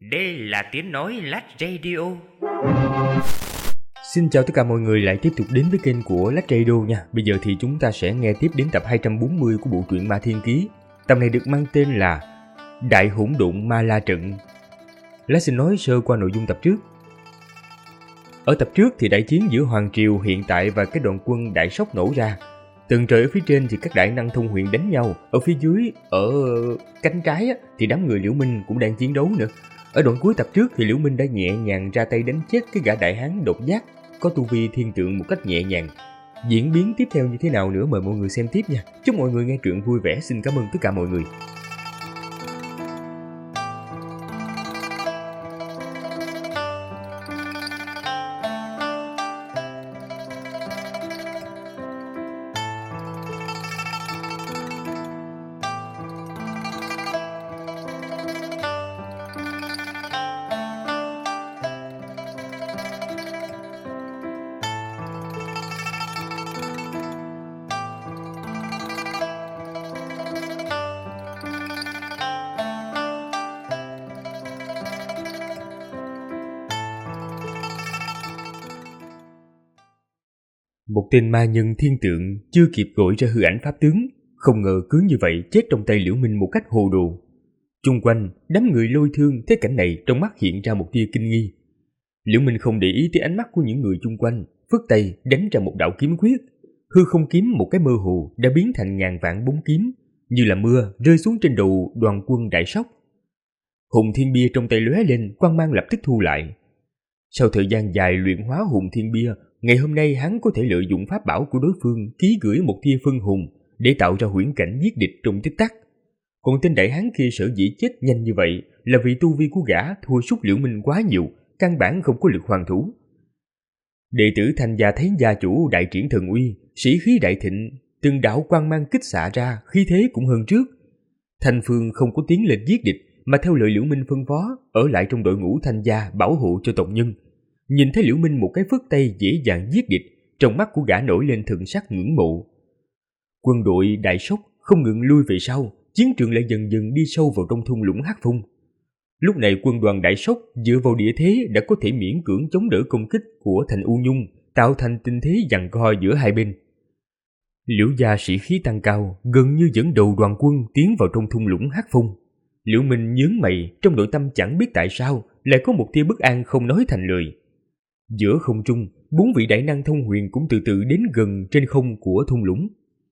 Đây là tiếng nói Lách Radio. Xin chào tất cả mọi người lại tiếp tục đến với kênh của Lách Radio nha. Bây giờ thì chúng ta sẽ nghe tiếp đến tập 240 của bộ truyện Ma Thiên Ký. Tập này được mang tên là Đại Hỗn Độn Ma La Trận. Lách xin nói sơ qua nội dung tập trước. Ở tập trước thì đại chiến giữa Hoàng Triều hiện tại và cái đoàn quân Đại Sóc nổ ra. Tầng trời ở phía trên thì các đại năng thông huyền đánh nhau. Ở phía dưới, ở cánh trái thì đám người Liễu Minh cũng đang chiến đấu nữa. Ở đoạn cuối tập trước thì Liễu Minh đã nhẹ nhàng ra tay đánh chết cái gã đại hán độc giác có tu vi thiên tượng một cách nhẹ nhàng. Diễn biến tiếp theo như thế nào nữa mời mọi người xem tiếp nha. Chúc mọi người nghe truyện vui vẻ. Xin cảm ơn tất cả mọi người. Một tên ma nhân thiên tượng chưa kịp gọi ra hư ảnh pháp tướng, không ngờ cứ như vậy chết trong tay Liễu Minh một cách hồ đồ. Chung quanh, đám người Lôi Thương thấy cảnh này trong mắt hiện ra một tia kinh nghi. Liễu Minh không để ý tới ánh mắt của những người chung quanh, phất tay đánh ra một đạo kiếm quyết. Hư không kiếm một cái mơ hồ đã biến thành ngàn vạn bóng kiếm, như là mưa rơi xuống trên đầu đoàn quân Đại Sóc. Hùng Thiên Bia trong tay lóe lên, quang mang lập tức thu lại. Sau thời gian dài luyện hóa Hùng Thiên Bia, ngày hôm nay hắn có thể lợi dụng pháp bảo của đối phương ký gửi một tia phân hùng để tạo ra huyễn cảnh giết địch trong tích tắc. Còn tên đại hán kia sở dĩ chết nhanh như vậy là vì tu vi của gã thua sút Liễu Minh quá nhiều, căn bản không có lực hoàn thủ. Đệ tử Thanh Gia thấy gia chủ đại triển thần uy, sĩ khí đại thịnh, từng đạo quang mang kích xạ ra, khí thế cũng hơn trước. Thanh Phương không có tiến lên giết địch, mà theo lời Liễu Minh phân phó, ở lại trong đội ngũ Thanh Gia bảo hộ cho tộc nhân. Nhìn thấy Liễu Minh một cái phất tay dễ dàng giết địch, trong mắt của gã nổi lên thần sắc ngưỡng mộ. Quân đội Đại Sóc không ngừng lui về sau, chiến trường lại dần dần đi sâu vào trong thung lũng Hắc Phong. Lúc này quân đoàn Đại Sóc dựa vào địa thế đã có thể miễn cưỡng chống đỡ công kích của Thành U Nhung, tạo thành tình thế giằng co giữa hai bên. Liễu gia sĩ khí tăng cao, gần như dẫn đầu đoàn quân tiến vào trong thung lũng Hắc Phong. Liễu Minh nhướng mày, trong nội tâm chẳng biết tại sao lại có một tia bất an không nói thành lời. Giữa không trung, 4 vị đại năng thông huyền cũng từ từ đến gần trên không của thung lũng.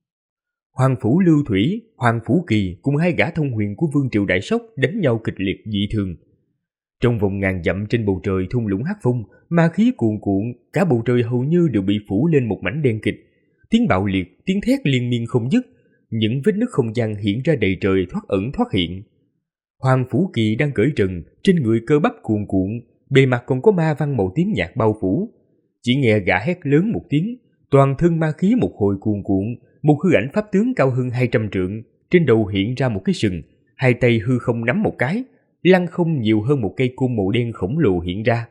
Hoàng Phủ Lưu Thủy, Hoàng Phủ Kỳ cùng hai gã thông huyền của Vương Triều Đại Sóc đánh nhau kịch liệt dị thường. Trong vòng ngàn dặm trên bầu trời thung lũng Hắc Phong, ma khí cuồn cuộn, cả bầu trời hầu như đều bị phủ lên một mảnh đen kịt. Tiếng bạo liệt, tiếng thét liên miên không dứt, những vết nứt không gian hiện ra đầy trời thoát ẩn thoát hiện. Hoàng Phủ Kỳ đang cởi trần, trên người cơ bắp cuồn cuộn, bề mặt còn có ma văn màu tím nhạt bao phủ. Chỉ nghe gã hét lớn một tiếng, toàn thân ma khí một hồi cuồn cuộn, một hư ảnh pháp tướng cao hơn 200 trượng, trên đầu hiện ra một cái sừng, hai tay hư không nắm một cái, lăng không nhiều hơn một cây côn màu đen khổng lồ hiện ra.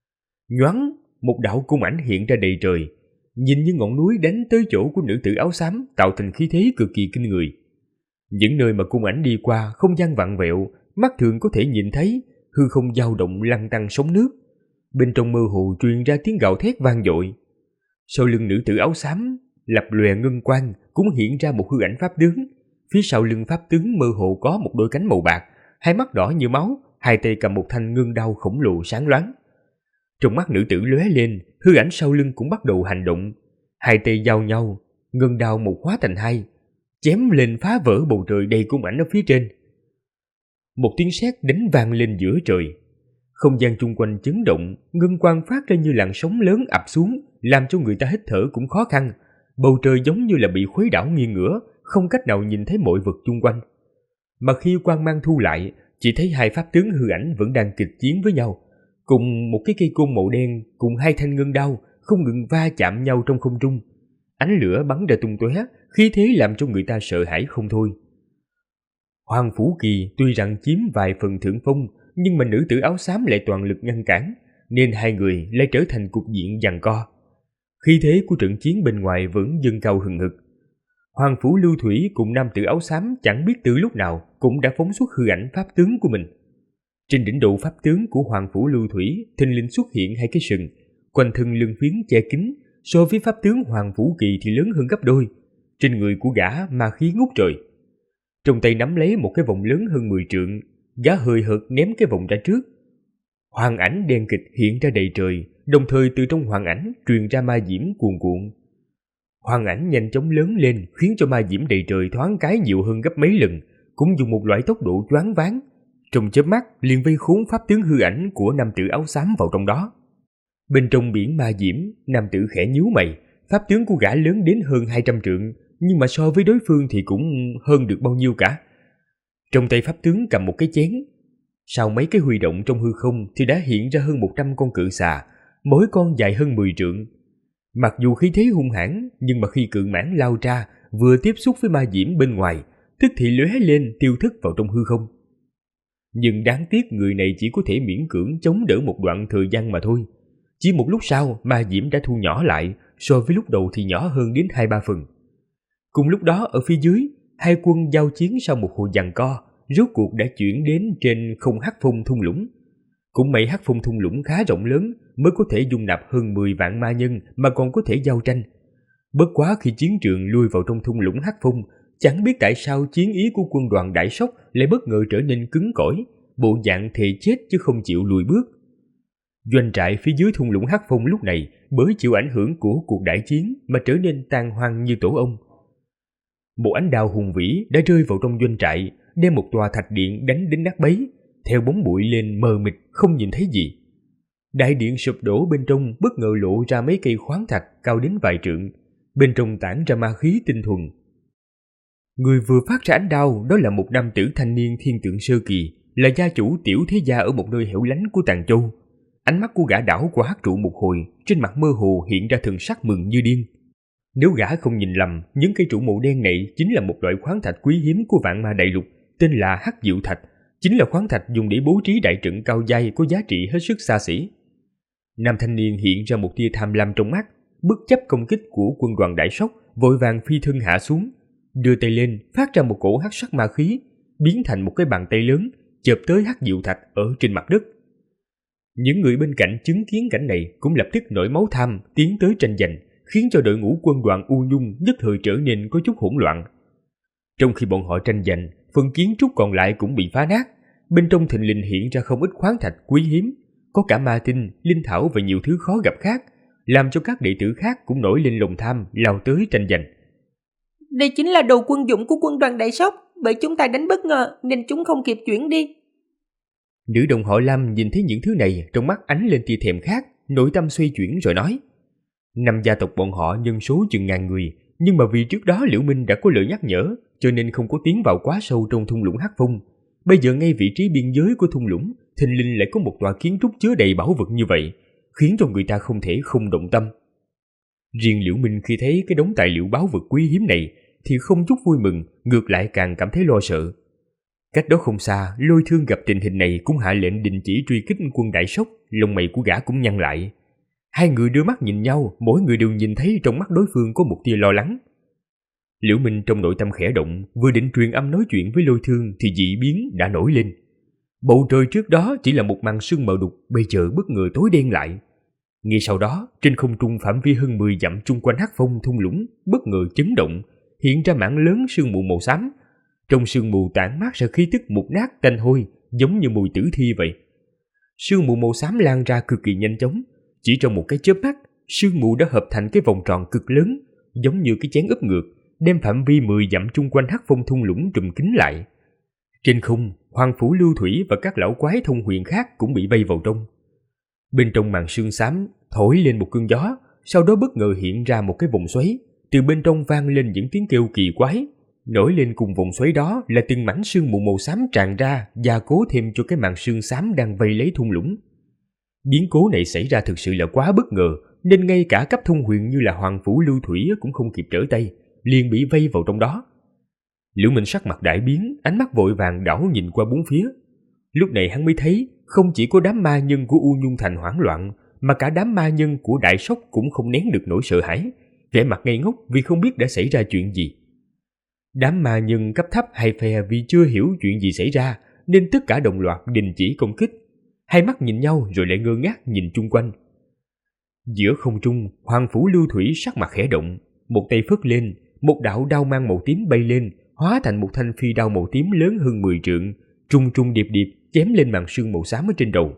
Nhoáng, một đạo cung ảnh hiện ra đầy trời, nhìn như ngọn núi đánh tới chỗ của nữ tử áo xám, tạo thành khí thế cực kỳ kinh người. Những nơi mà cung ảnh đi qua không gian vặn vẹo, mắt thường có thể nhìn thấy, hư không dao động lăn tăn sóng nước. Bên trong mơ hồ truyền ra tiếng gào thét vang dội. Sau lưng nữ tử áo xám, lập lòe ngân quang, cũng hiện ra một hư ảnh pháp tướng. Phía sau lưng pháp tướng mơ hồ có một đôi cánh màu bạc, hai mắt đỏ như máu, hai tay cầm một thanh ngân đao khổng lồ sáng loáng. Trong mắt nữ tử lóe lên, hư ảnh sau lưng cũng bắt đầu hành động. Hai tay giao nhau, ngân đao một hóa thành hai, chém lên phá vỡ bầu trời đầy cung ảnh ở phía trên. Một tiếng sét đánh vang lên giữa trời. Không gian chung quanh chấn động, ngân quang phát ra như làn sóng lớn ập xuống, làm cho người ta hít thở cũng khó khăn. Bầu trời giống như là bị khuấy đảo nghiêng ngửa, không cách nào nhìn thấy mọi vật chung quanh. Mà khi quang mang thu lại, chỉ thấy hai pháp tướng hư ảnh vẫn đang kịch chiến với nhau, cùng một cái cây côn màu đen cùng hai thanh ngân đao không ngừng va chạm nhau trong không trung. Ánh lửa bắn ra tung tóe, khí thế làm cho người ta sợ hãi không thôi. Hoàng Phủ Kỳ tuy rằng chiếm vài phần thượng phong, nhưng mà nữ tử áo xám lại toàn lực ngăn cản, nên hai người lại trở thành cục diện giằng co. Khí thế của trận chiến bên ngoài vẫn dâng cao hừng hực. Hoàng Phủ Lưu Thủy cùng nam tử áo xám chẳng biết từ lúc nào cũng đã phóng xuất hư ảnh pháp tướng của mình. Trên đỉnh đầu pháp tướng của Hoàng Phủ Lưu Thủy thình lình xuất hiện hai cái sừng, quanh thân lưng phiến che kín, so với pháp tướng Hoàng Phủ Kỳ thì lớn hơn gấp đôi. Trên người của gã ma khí ngút trời. Trong tay nắm lấy một cái vòng lớn hơn 10 trượng, gã hơi hợt ném cái vòng ra trước. Hoàng ảnh đen kịch hiện ra đầy trời, đồng thời từ trong hoàng ảnh truyền ra ma diễm cuồn cuộn. Hoàng ảnh nhanh chóng lớn lên, khiến cho ma diễm đầy trời thoáng cái nhiều hơn gấp mấy lần, cũng dùng một loại tốc độ choáng váng. Trong chớp mắt liền vây khốn pháp tướng hư ảnh của nam tử áo xám vào trong đó. Bên trong biển ma diễm, nam tử khẽ nhíu mày. Pháp tướng của gã lớn đến hơn 200 trượng, nhưng mà so với đối phương thì cũng hơn được bao nhiêu cả. Trong tay pháp tướng cầm một cái chén. Sau mấy cái huy động trong hư không thì đã hiện ra hơn 100 con cự xà, mỗi con dài hơn 10 trượng. Mặc dù khí thế hung hãn, nhưng mà khi cự mãng lao ra, vừa tiếp xúc với ma diễm bên ngoài, tức thì lóe lên tiêu thất vào trong hư không. Nhưng đáng tiếc người này chỉ có thể miễn cưỡng chống đỡ một đoạn thời gian mà thôi. Chỉ một lúc sau, ma diễm đã thu nhỏ lại, so với lúc đầu thì nhỏ hơn đến 2-3 phần. Cùng lúc đó ở phía dưới, hai quân giao chiến sau một hồi giằng co, rốt cuộc đã chuyển đến trên không hắc phong thung lũng. Cũng may hắc phong thung lũng khá rộng lớn, mới có thể dung nạp hơn 10 vạn ma nhân mà còn có thể giao tranh. Bất quá khi chiến trường lui vào trong thung lũng hắc phong, chẳng biết tại sao chiến ý của quân đoàn Đại Sóc lại bất ngờ trở nên cứng cỏi, bộ dạng thề chết chứ không chịu lùi bước. Doanh trại phía dưới thung lũng hắc phong lúc này bởi chịu ảnh hưởng của cuộc đại chiến mà trở nên tan hoang như tổ ong. Một ánh đao hùng vĩ đã rơi vào trong doanh trại, đem một tòa thạch điện đánh đến nát bấy, theo bóng bụi lên mờ mịt không nhìn thấy gì. Đại điện sụp đổ, bên trong bất ngờ lộ ra mấy cây khoáng thạch cao đến vài trượng, bên trong tản ra ma khí tinh thuần. Người vừa phát ra ánh đao đó là một nam tử thanh niên thiên tượng sơ kỳ, là gia chủ tiểu thế gia ở một nơi hẻo lánh của Tàng Châu. Ánh mắt của gã đảo qua hắc trụ một hồi, trên mặt mơ hồ hiện ra thần sắc mừng như điên. Nếu gã không nhìn lầm, những cây trụ màu đen này chính là một loại khoáng thạch quý hiếm của Vạn Ma Đại Lục, tên là Hắc Diệu Thạch, chính là khoáng thạch dùng để bố trí đại trận cao giai có giá trị hết sức xa xỉ. Nam thanh niên hiện ra một tia tham lam trong mắt, bất chấp công kích của quân đoàn Đại Sóc, vội vàng phi thân hạ xuống, đưa tay lên phát ra một cổ hắc sắc ma khí, biến thành một cái bàn tay lớn, chộp tới Hắc Diệu Thạch ở trên mặt đất. Những người bên cạnh chứng kiến cảnh này cũng lập tức nổi máu tham tiến tới tranh giành, khiến cho đội ngũ quân đoàn U Nhung nhất thời trở nên có chút hỗn loạn. Trong khi bọn họ tranh giành, phần kiến trúc còn lại cũng bị phá nát, bên trong thình lình hiện ra không ít khoáng thạch quý hiếm, có cả ma tinh, linh thảo và nhiều thứ khó gặp khác, làm cho các đệ tử khác cũng nổi lên lòng tham lao tới tranh giành. Đây chính là đồ quân dụng của quân đoàn Đại Sóc, bởi chúng ta đánh bất ngờ nên chúng không kịp chuyển đi. Nữ đồng họ Lam nhìn thấy những thứ này, trong mắt ánh lên tia thèm khát, nội tâm xoay chuyển rồi nói: Năm gia tộc bọn họ nhân số chừng ngàn người, nhưng mà vì trước đó Liễu Minh đã có lời nhắc nhở, cho nên không có tiến vào quá sâu trong thung lũng hắc phong. Bây giờ ngay vị trí biên giới của thung lũng, thình lình lại có một tòa kiến trúc chứa đầy bảo vật như vậy, khiến cho người ta không thể không động tâm. Riêng Liễu Minh khi thấy cái đống tài liệu bảo vật quý hiếm này thì không chút vui mừng, ngược lại càng cảm thấy lo sợ. Cách đó không xa, Lôi Thương gặp tình hình này cũng hạ lệnh đình chỉ truy kích quân Đại Sóc, lông mày của gã cũng nhăn lại. Hai người đưa mắt nhìn nhau, mỗi người đều nhìn thấy trong mắt đối phương có một tia lo lắng. Liễu Minh trong nội tâm khẽ động, vừa định truyền âm nói chuyện với Lôi Thương thì dị biến đã nổi lên. Bầu trời trước đó chỉ là một màn sương mờ đục, bây giờ bất ngờ tối đen lại. Ngay sau đó, trên không trung phạm vi hơn 10 dặm chung quanh hắc phong thung lũng bất ngờ chấn động, hiện ra mảng lớn sương mù màu xám. Trong sương mù tản mát ra khí tức mục nát tanh hôi, giống như mùi tử thi vậy. Sương mù màu xám lan ra cực kỳ nhanh chóng, chỉ trong một cái chớp mắt, sương mù đã hợp thành cái vòng tròn cực lớn, giống như cái chén úp ngược, đem phạm vi 10 dặm chung quanh hắc phong thung lũng trùm kín lại. Trên không, Hoàng Phủ Lưu Thủy và các lão quái thông huyền khác cũng bị vây vào trong. Bên trong màn sương xám thổi lên một cơn gió, sau đó bất ngờ hiện ra một cái vòng xoáy, từ bên trong vang lên những tiếng kêu kỳ quái. Nổi lên cùng vòng xoáy đó là từng mảnh sương mù màu xám tràn ra, gia cố thêm cho cái màn sương xám đang vây lấy thung lũng. Biến cố này xảy ra thực sự là quá bất ngờ, nên ngay cả cấp thông huyền như là Hoàng Phủ Lưu Thủy cũng không kịp trở tay, liền bị vây vào trong đó. Liễu Minh sắc mặt đại biến, ánh mắt vội vàng đảo nhìn qua bốn phía. Lúc này hắn mới thấy, không chỉ có đám ma nhân của U Nhung Thành hoảng loạn, mà cả đám ma nhân của Đại Sóc cũng không nén được nỗi sợ hãi, vẻ mặt ngây ngốc vì không biết đã xảy ra chuyện gì. Đám ma nhân cấp thấp hai phe vì chưa hiểu chuyện gì xảy ra, nên tất cả đồng loạt đình chỉ công kích. Hai mắt nhìn nhau rồi lại ngơ ngác nhìn chung quanh. Giữa không trung, Hoàng Phủ Lưu Thủy sắc mặt khẽ động, một tay phất lên, một đạo đao mang màu tím bay lên, hóa thành một thanh phi đao màu tím lớn hơn 10 trượng, trung trung điệp điệp chém lên màn sương màu xám ở trên đầu.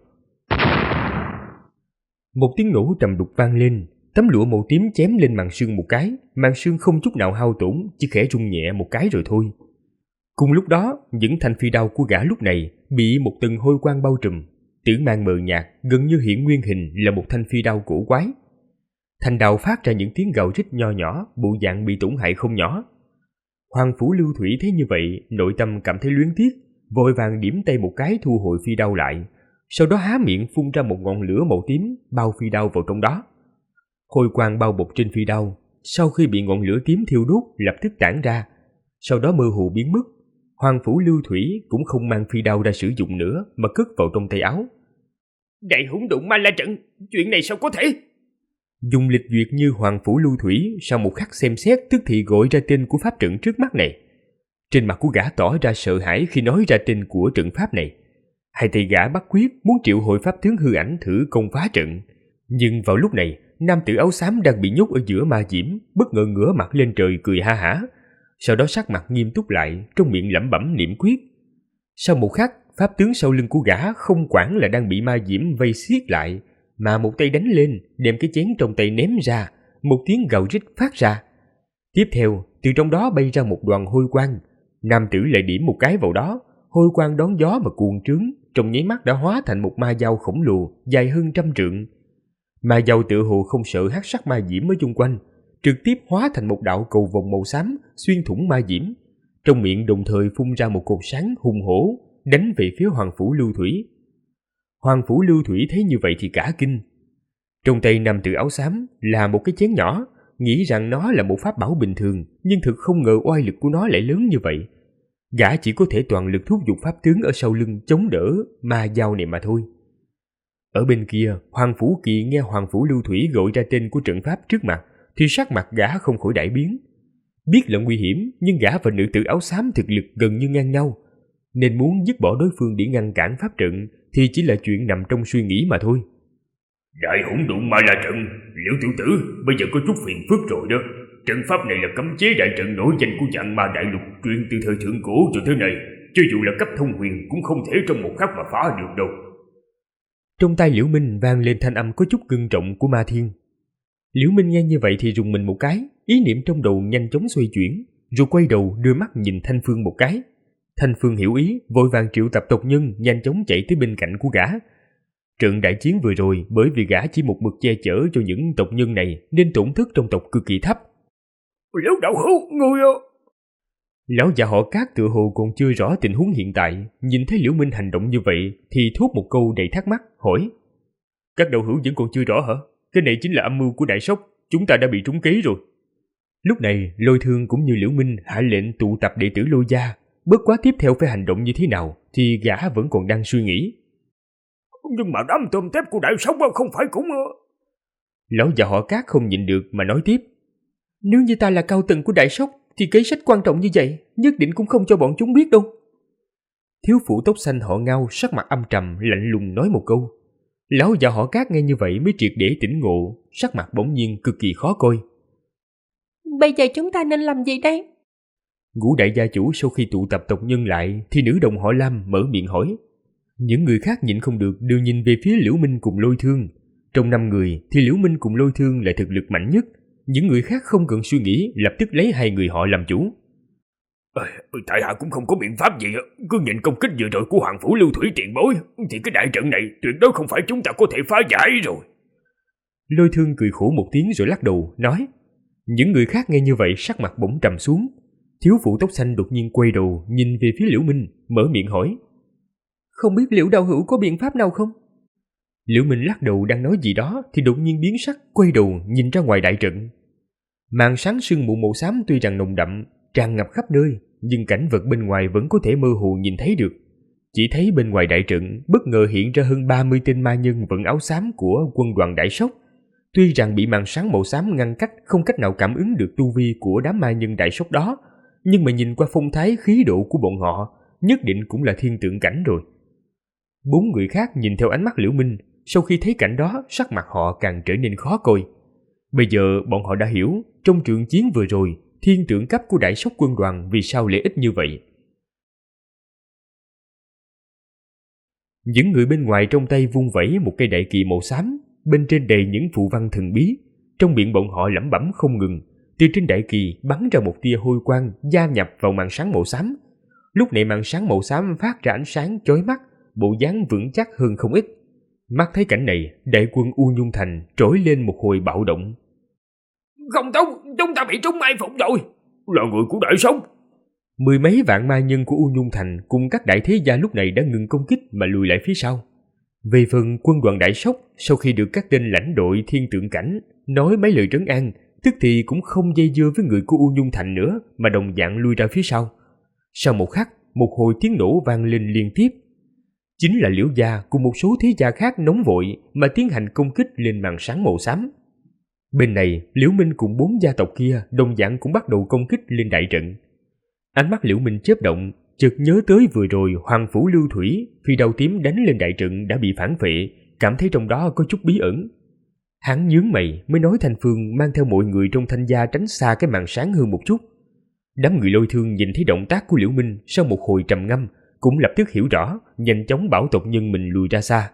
Một tiếng nổ trầm đục vang lên, tấm lụa màu tím chém lên màn sương một cái, màn sương không chút nào hao tổn, chỉ khẽ rung nhẹ một cái rồi thôi. Cùng lúc đó, những thanh phi đao của gã lúc này bị một tầng hôi quang bao trùm, tử mang mờ nhạt, gần như hiện nguyên hình là một thanh phi đao cổ quái. Thanh đao phát ra những tiếng gào rít nho nhỏ, bộ dạng bị tổn hại không nhỏ. Hoàng Phủ Lưu Thủy thấy như vậy, nội tâm cảm thấy luyến tiếc, vội vàng điểm tay một cái thu hồi phi đao lại, sau đó há miệng phun ra một ngọn lửa màu tím bao phi đao vào trong đó. Hôi quang bao bọc trên phi đao, sau khi bị ngọn lửa tím thiêu đốt lập tức tản ra, sau đó mơ hồ biến mất. Hoàng Phủ Lưu Thủy cũng không mang phi đao ra sử dụng nữa mà cất vào trong tay áo. Đại hỗn độn ma la trận, chuyện này sao có thể? Dùng lịch duyệt như Hoàng Phủ Lưu Thủy sau một khắc xem xét tức thì gọi ra tên của pháp trận trước mắt này. Trên mặt của gã tỏ ra sợ hãi khi nói ra tên của trận pháp này. Hai tay gã bắt quyết muốn triệu hồi pháp tướng hư ảnh thử công phá trận. Nhưng vào lúc này, nam tử áo xám đang bị nhốt ở giữa ma diễm bất ngờ ngửa mặt lên trời cười ha hả. Sau đó sắc mặt nghiêm túc lại, trong miệng lẩm bẩm niệm quyết. Sau một khắc, pháp tướng sau lưng của gã không quản là đang bị ma diễm vây siết lại, mà một tay đánh lên, đem cái chén trong tay ném ra, một tiếng gào rít phát ra. Tiếp theo, từ trong đó bay ra một đoàn hôi quang, nam tử lại điểm một cái vào đó, hôi quang đón gió mà cuồn trướng, trong nháy mắt đã hóa thành một ma dao khổng lồ dài hơn 100 trượng. Ma dao tựa hồ không sợ hắc sắc ma diễm ở chung quanh, trực tiếp hóa thành một đạo cầu vồng màu xám xuyên thủng ma diễm, trong miệng đồng thời phun ra một cột sáng hùng hổ đánh về phía Hoàng Phủ Lưu Thủy. Hoàng Phủ Lưu Thủy thấy như vậy thì cả kinh. Trong tay nam tử áo xám là một cái chén nhỏ, nghĩ rằng nó là một pháp bảo bình thường, nhưng thực không ngờ oai lực của nó lại lớn như vậy. Gã chỉ có thể toàn lực thúc giục pháp tướng ở sau lưng chống đỡ ma dao này mà thôi. Ở bên kia, Hoàng Phủ Kỳ nghe Hoàng Phủ Lưu Thủy gọi ra tên của trận pháp trước mặt, thì sắc mặt gã không khỏi đại biến. Biết là nguy hiểm, nhưng gã và nữ tử áo xám thực lực gần như ngang nhau, nên muốn dứt bỏ đối phương để ngăn cản pháp trận thì chỉ là chuyện nằm trong suy nghĩ mà thôi. Đại hỗn độn ma la trận, Liễu tiểu tử, bây giờ có chút phiền phức rồi đó. Trận pháp này là cấm chế đại trận nổi danh của Vạn Ma Đại Lục truyền từ thời thượng cổ cho tới nay, cho dù là cấp thông huyền cũng không thể trong một khắc mà phá được đâu. Trong tai Liễu Minh vang lên thanh âm có chút ngưng trọng của Ma Thiên. Liễu Minh nghe như vậy thì rùng mình một cái, ý niệm trong đầu nhanh chóng xoay chuyển, rồi quay đầu đưa mắt nhìn Thanh Phương một cái. Thanh Phương hiểu ý, vội vàng triệu tập tộc nhân nhanh chóng chạy tới bên cạnh của gã. Trận đại chiến vừa rồi bởi vì gã chỉ một mực che chở cho những tộc nhân này nên tổn thất trong tộc cực kỳ thấp. Liễu đạo hữu, người Lão già họ Cát tựa hồ còn chưa rõ tình huống hiện tại, nhìn thấy Liễu Minh hành động như vậy thì thốt một câu đầy thắc mắc, hỏi: Các đạo hữu vẫn còn chưa rõ hả? Cái này chính là âm mưu của Đại Sóc, chúng ta đã bị trúng kế rồi. Lúc này, Lôi Thương cũng như Liễu Minh hạ lệnh tụ tập đệ tử Lôi gia, bất quá tiếp theo phải hành động như thế nào thì gã vẫn còn đang suy nghĩ. Nhưng mà đám tôm tép của Đại Sóc không phải cũng... Lão già họ Cát không nhịn được mà nói tiếp: Nếu như ta là cao tầng của Đại Sóc thì kế sách quan trọng như vậy nhất định cũng không cho bọn chúng biết đâu. Thiếu phụ tóc xanh họ Ngao sắc mặt âm trầm lạnh lùng nói một câu. Lão già họ Cát nghe như vậy mới triệt để tỉnh ngộ, sắc mặt bỗng nhiên cực kỳ khó coi. Bây giờ chúng ta nên làm gì đây? Ngũ đại gia chủ sau khi tụ tập tộc nhân lại thì nữ đồng họ Lam mở miệng hỏi. Những người khác nhịn không được đều nhìn về phía Liễu Minh cùng Lôi Thương. Trong 5 người thì Liễu Minh cùng Lôi Thương là thực lực mạnh nhất, những người khác không cần suy nghĩ lập tức lấy hai người họ làm chủ. Tại hạ cũng không có biện pháp gì, cứ nhìn công kích vừa rồi của Hoàng Phủ Lưu Thủy tiền bối thì cái đại trận này tuyệt đối không phải chúng ta có thể phá giải rồi. Lôi Thương cười khổ một tiếng rồi lắc đầu nói. Những người khác nghe như vậy sắc mặt bỗng trầm xuống. Thiếu phụ tóc xanh đột nhiên quay đầu nhìn về phía Liễu Minh, mở miệng hỏi: Không biết Liễu đạo hữu có biện pháp nào không? Liễu Minh lắc đầu đang nói gì đó thì đột nhiên biến sắc, quay đầu nhìn ra ngoài đại trận. Màn sáng sương mù màu xám tuy rằng nồng đậm, tràn ngập khắp nơi, nhưng cảnh vật bên ngoài vẫn có thể mơ hồ nhìn thấy được. Chỉ thấy bên ngoài đại trận bất ngờ hiện ra hơn 30 tên ma nhân vận áo xám của quân đoàn Đại Sóc. Tuy rằng bị màn sáng màu xám ngăn cách, không cách nào cảm ứng được tu vi của đám ma nhân Đại Sóc đó, nhưng mà nhìn qua phong thái khí độ của bọn họ nhất định cũng là thiên tượng cảnh rồi. 4 người khác nhìn theo ánh mắt Liễu Minh, sau khi thấy cảnh đó, sắc mặt họ càng trở nên khó coi. Bây giờ bọn họ đã hiểu, trong trận chiến vừa rồi, thiên tượng cấp của Đại Sóc quân đoàn vì sao lại ít như vậy. Những người bên ngoài trong tay vung vẩy một cây đại kỳ màu xám, bên trên đầy những phù văn thần bí, trong miệng bọn họ lẩm bẩm không ngừng. Từ trên đại kỳ bắn ra một tia hôi quang gia nhập vào màn sáng màu xám. Lúc này màn sáng màu xám phát ra ánh sáng chói mắt, bộ dáng vững chắc hơn không ít. Mắt thấy cảnh này, đại quân U Nhung Thành trỗi lên một hồi bạo động. Không tốt, chúng ta bị trúng mai phục rồi. Là người của Đại Sóc. 10 mấy vạn ma nhân của U Nhung Thành cùng các đại thế gia lúc này đã ngừng công kích mà lùi lại phía sau. Về phần quân đoàn Đại Sóc, sau khi được các tên lãnh đội thiên tượng cảnh nói mấy lời trấn an, tức thì cũng không dây dưa với người của U Nhung Thành nữa mà đồng dạng lui ra phía sau. Sau một khắc, một hồi tiếng nổ vang lên liên tiếp. Chính là Liễu gia cùng một số thế gia khác nóng vội mà tiến hành công kích lên màn sáng màu xám. Bên này, Liễu Minh cùng 4 gia tộc kia đồng dạng cũng bắt đầu công kích lên đại trận. Ánh mắt Liễu Minh chớp động, chợt nhớ tới vừa rồi Hoàng phủ Lưu Thủy phi đao tím đánh lên đại trận đã bị phản phệ, cảm thấy trong đó có chút bí ẩn. Hắn nhướng mày mới nói Thanh Phương mang theo mọi người trong Thanh gia tránh xa cái màn sáng hơn một chút. Đám người Lôi Thương nhìn thấy động tác của Liễu Minh, sau một hồi trầm ngâm cũng lập tức hiểu rõ, nhanh chóng bảo tộc nhân mình lùi ra xa.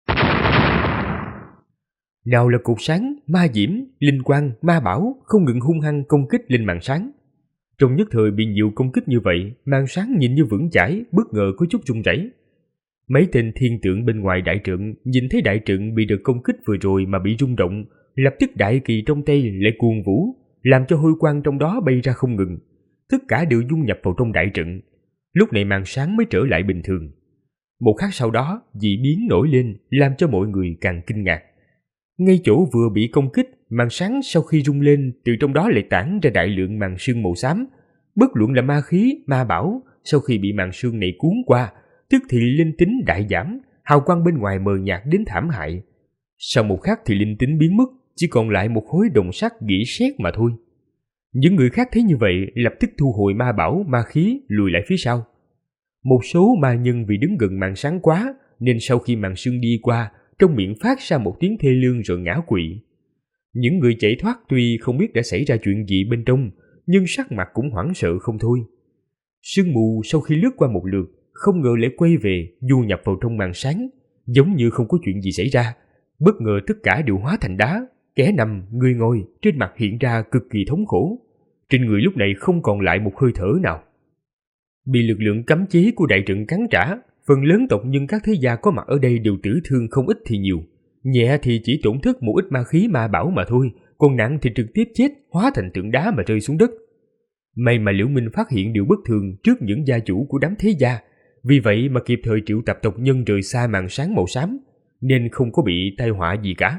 Nào là cột sáng, ma diễm, linh quang, ma bảo không ngừng hung hăng công kích lên màn sáng. Trong nhất thời bị nhiều công kích như vậy, màn sáng nhìn như vững chãi, bất ngờ có chút rung rẩy. Mấy tên thiên tượng bên ngoài đại trận nhìn thấy đại trận bị đợt công kích vừa rồi mà bị rung động, lập tức đại kỳ trong tay lại cuồng vũ, làm cho hôi quang trong đó bay ra không ngừng. Tất cả đều dung nhập vào trong đại trận. Lúc này màn sáng mới trở lại bình thường. Một khắc sau đó, dị biến nổi lên, làm cho mọi người càng kinh ngạc. Ngay chỗ vừa bị công kích, màn sáng sau khi rung lên, từ trong đó lại tản ra đại lượng màn sương màu xám. Bất luận là ma khí, ma bảo, sau khi bị màn sương này cuốn qua, tức thì linh tính đại giảm, hào quang bên ngoài mờ nhạt đến thảm hại. Sau một khắc thì linh tính biến mất, chỉ còn lại một khối đồng sắt gỉ sét mà thôi. Những người khác thấy như vậy lập tức thu hồi ma bảo, ma khí, lùi lại phía sau. Một số ma nhân vì đứng gần màn sáng quá, nên sau khi màn sương đi qua, trong miệng phát ra một tiếng thê lương rồi ngã quỵ. Những người chạy thoát tuy không biết đã xảy ra chuyện gì bên trong, nhưng sắc mặt cũng hoảng sợ không thôi. Sương mù sau khi lướt qua một lượt, không ngờ lại quay về, du nhập vào trong màn sáng, giống như không có chuyện gì xảy ra. Bất ngờ tất cả đều hóa thành đá, kẻ nằm, người ngồi, trên mặt hiện ra cực kỳ thống khổ. Trên người lúc này không còn lại một hơi thở nào. Bị lực lượng cấm chế của đại trận cắn trả, phần lớn tộc nhân các thế gia có mặt ở đây đều tử thương không ít thì nhiều. Nhẹ thì chỉ tổn thất một ít ma khí ma bảo mà thôi, còn nặng thì trực tiếp chết, hóa thành tượng đá mà rơi xuống đất. May mà Liễu Minh phát hiện điều bất thường trước những gia chủ của đám thế gia, vì vậy mà kịp thời triệu tập tộc nhân rời xa màn sáng màu xám, nên không có bị tai họa gì cả.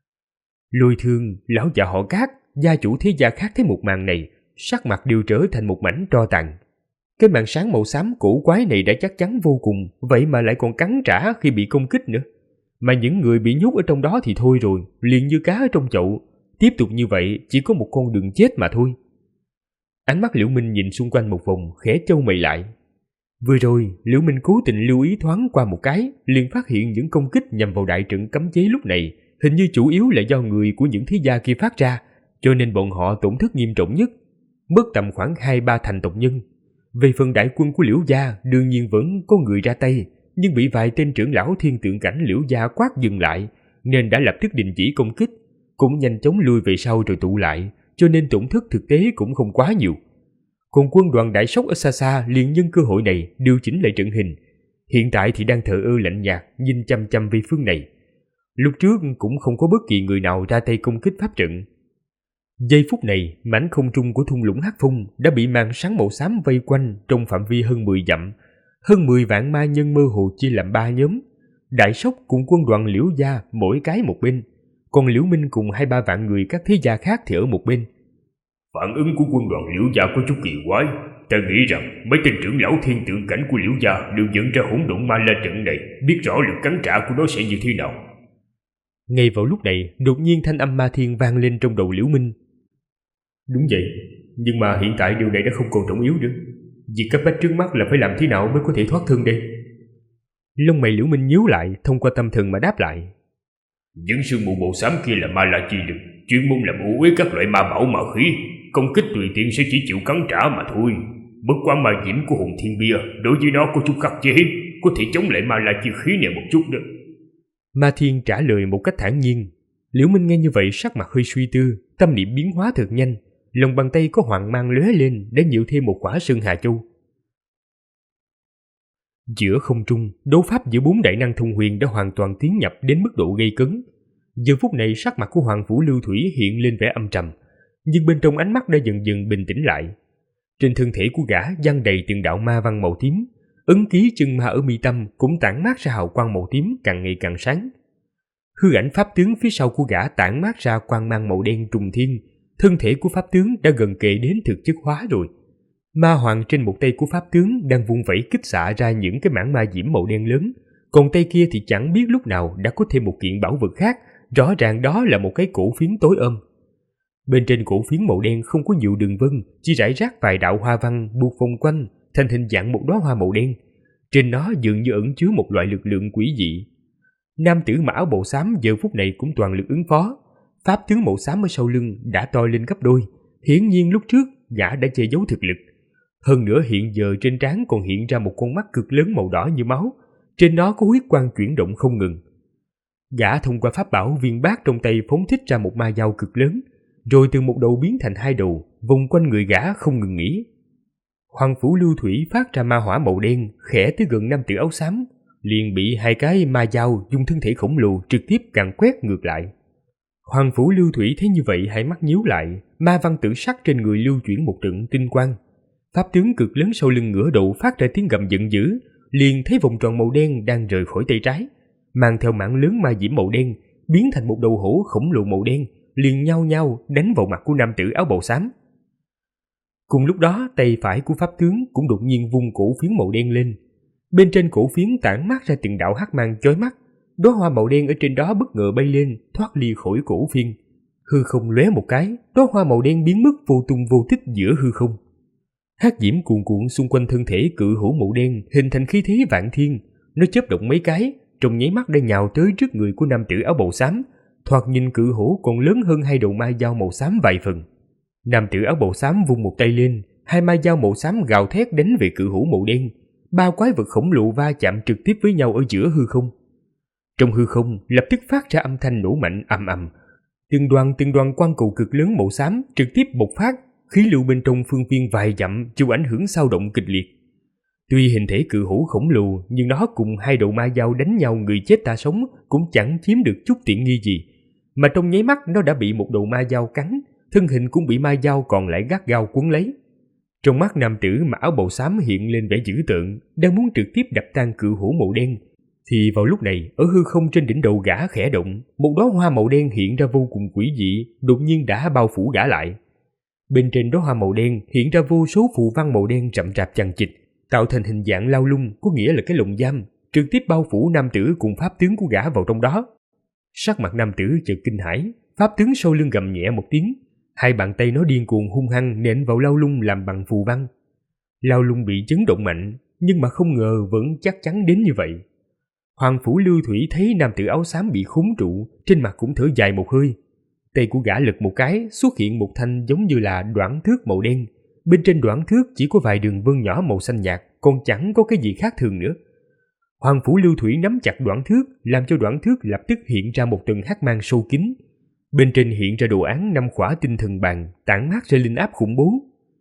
Lôi Thương, lão già họ Cát, gia chủ thế gia khác thấy một màn này, sắc mặt đều trở thành một mảnh tro tàn. Cái màn sáng màu xám cổ quái này đã chắc chắn vô cùng, vậy mà lại còn cắn trả khi bị công kích nữa. Mà những người bị nhốt ở trong đó thì thôi rồi, liền như cá ở trong chậu. Tiếp tục như vậy chỉ có một con đường chết mà thôi. Ánh mắt Liễu Minh nhìn xung quanh một vòng, khẽ chau mày lại. Vừa rồi, Liễu Minh cố tình lưu ý thoáng qua một cái, liền phát hiện những công kích nhằm vào đại trận cấm chế lúc này, hình như chủ yếu là do người của những thế gia kia phát ra, cho nên bọn họ tổn thất nghiêm trọng nhất, mất tầm khoảng 2-3 thành tộc nhân. Về phần đại quân của Liễu gia, đương nhiên vẫn có người ra tay, nhưng bị vài tên trưởng lão thiên tượng cảnh Liễu gia quát dừng lại, nên đã lập tức đình chỉ công kích, cũng nhanh chóng lui về sau rồi tụ lại, cho nên tổn thất thực tế cũng không quá nhiều. Còn quân đoàn Đại Sóc ở xa xa liền nhân cơ hội này điều chỉnh lại trận hình, hiện tại thì đang thờ ơ lạnh nhạt nhìn chăm chăm về phương này. Lúc trước cũng không có bất kỳ người nào ra tay công kích pháp trận. Giây phút này, mảnh không trung của thung lũng Hắc Phong đã bị màn sáng màu xám vây quanh trong phạm vi hơn 10 dặm. Hơn 10 vạn ma nhân mơ hồ chia làm 3 nhóm. Đại Sóc cùng quân đoàn Liễu gia mỗi cái một bên, còn Liễu Minh cùng 2-3 vạn người các thế gia khác thì ở một bên. Phản ứng của quân đoàn Liễu gia có chút kỳ quái. Ta nghĩ rằng mấy tên trưởng lão thiên tượng cảnh của Liễu gia đều nhận ra hỗn độn ma la trận này, biết rõ lực cắn trả của nó sẽ như thế nào. Ngay vào lúc này, đột nhiên thanh âm ma thiên vang lên trong đầu Liễu Minh. Đúng vậy, nhưng mà hiện tại điều này đã không còn trọng yếu nữa. Việc cấp bách trước mắt là phải làm thế nào mới có thể thoát thân đây? Lông mày Liễu Minh nhíu lại, thông qua tâm thần mà đáp lại. Những sương mù màu xám kia là ma la chi lực, chuyên môn làm ô uế các loại ma bảo ma khí, công kích tùy tiện sẽ chỉ chịu cắn trả mà thôi. Bất quá ma diễm của hồn thiên bia đối với nó có chút khắc chế, có thể chống lại ma la chi khí này một chút đó. Ma Thiên trả lời một cách thản nhiên. Liễu Minh nghe như vậy sắc mặt hơi suy tư, tâm niệm biến hóa thật nhanh, lòng bàn tay có hoàng mang lóe lên để nhiễu thêm một quả Sơn Hà Châu. Giữa không trung, đấu pháp giữa 4 đại năng thông huyền đã hoàn toàn tiến nhập đến mức độ gây cấn. Giờ phút này sắc mặt của Hoàng Phủ Lưu Thủy hiện lên vẻ âm trầm, nhưng bên trong ánh mắt đã dần dần bình tĩnh lại. Trên thân thể của gã giăng đầy từng đạo ma văn màu tím, ấn ký chân ma ở mi tâm cũng tản mát ra hào quang màu tím càng ngày càng sáng. Hư ảnh pháp tướng phía sau của gã tản mát ra quang mang màu đen trùng thiên, thân thể của pháp tướng đã gần kề đến thực chất hóa rồi. Ma hoàng trên một tay của pháp tướng đang vung vẩy kích xạ ra những cái mảng ma diễm màu đen lớn, còn tay kia thì chẳng biết lúc nào đã có thêm một kiện bảo vật khác, rõ ràng đó là một cái cổ phiến tối ôm. Bên trên cổ phiến màu đen không có nhiều đường vân, chỉ rải rác vài đạo hoa văn buộc vòng quanh thành hình dạng một đóa hoa màu đen. Trên nó dường như ẩn chứa một loại lực lượng quỷ dị. Nam tử mặc áo màu xám giờ phút này cũng toàn lực ứng phó. Pháp tướng màu xám ở sau lưng đã to lên gấp đôi, hiển nhiên lúc trước gã đã che giấu thực lực. Hơn nữa hiện giờ trên trán còn hiện ra một con mắt cực lớn màu đỏ như máu, trên đó có huyết quang chuyển động không ngừng. Gã thông qua pháp bảo viên bát trong tay phóng thích ra một ma dao cực lớn, rồi từ một đầu biến thành 2 đầu, vòng quanh người gã không ngừng nghỉ. Hoàng Phủ Lưu Thủy phát ra ma hỏa màu đen, khẽ tới gần nam tử áo xám, liền bị 2 cái ma dao dùng thân thể khổng lồ trực tiếp càn quét ngược lại. Hoàng Phủ Lưu Thủy thấy như vậy hai mắt nhíu lại, ma văn tử sắc trên người lưu chuyển một trận tinh quang. Pháp tướng cực lớn sau lưng ngửa đầu phát ra tiếng gầm giận dữ, liền thấy vòng tròn màu đen đang rời khỏi tay trái, mang theo mảng lớn ma diễm màu đen, biến thành một đầu hổ khổng lồ màu đen, liền nhao nhao đánh vào mặt của nam tử áo bào xám. Cùng lúc đó, tay phải của pháp tướng cũng đột nhiên vung cổ phiến màu đen lên. Bên trên cổ phiến tản mát ra từng đạo hắc mang chói mắt, đóa hoa màu đen ở trên đó bất ngờ bay lên, thoát ly khỏi cổ phiến. Hư không lóe một cái, đóa hoa màu đen biến mất vô tung vô tích giữa hư không. Hắc diễm cuồn cuộn xung quanh thân thể cự hổ màu đen hình thành khí thế vạn thiên, nó chớp động mấy cái, trong nháy mắt đã nhào tới trước người của nam tử áo bào xám, thoạt nhìn cự hổ còn lớn hơn 2 đầu ma dao màu xám vài phần. Nam tử áo bào xám vung một tay lên, 2 ma dao màu xám gào thét đánh về cự hổ màu đen, 3 quái vật khổng lồ va chạm trực tiếp với nhau ở giữa hư không. Trong hư không lập tức phát ra âm thanh nổ mạnh ầm ầm, từng đoàn quang cầu cực lớn màu xám trực tiếp bộc phát, khí lưu bên trong phương viên vài dặm chịu ảnh hưởng xao động kịch liệt. Tuy hình thể cự hổ khổng lồ, nhưng nó cùng 2 đầu ma dao đánh nhau người chết ta sống cũng chẳng chiếm được chút tiện nghi gì, mà trong nháy mắt nó đã bị một đầu ma dao cắn, thân hình cũng bị ma dao còn lại gắt gao quấn lấy. Trong mắt nam tử mặc áo bào xám hiện lên vẻ dữ tợn, đang muốn trực tiếp đập tan cự hổ màu đen, thì vào lúc này ở hư không trên đỉnh đầu gã khẽ động, một đóa hoa màu đen hiện ra vô cùng quỷ dị, đột nhiên đã bao phủ gã lại. Bên trên đóa hoa màu đen hiện ra vô số phù văn màu đen rậm rạp chằng chịt, tạo thành hình dạng lao lung, có nghĩa là cái lồng giam, trực tiếp bao phủ nam tử cùng pháp tướng của gã vào trong đó. Sắc mặt nam tử chợt kinh hãi, pháp tướng sau lưng gầm nhẹ một tiếng, 2 bàn tay nó điên cuồng hung hăng nện vào lao lung làm bằng phù văn. Lao lung bị chấn động mạnh, nhưng mà không ngờ vẫn chắc chắn đến như vậy. Hoàng Phủ Lưu Thủy thấy nam tử áo xám bị khốn trụ, trên mặt cũng thở dài một hơi. Tay của gã lật một cái, xuất hiện một thanh giống như là đoản thước màu đen. Bên trên đoản thước chỉ có vài đường vân nhỏ màu xanh nhạt, còn chẳng có cái gì khác thường nữa. Hoàng Phủ Lưu Thủy nắm chặt đoản thước, làm cho đoản thước lập tức hiện ra một tầng hắc mang sâu kín. Bên trên hiện ra đồ án 5 khỏa tinh thần bàn, tản mát ra linh áp khủng bố.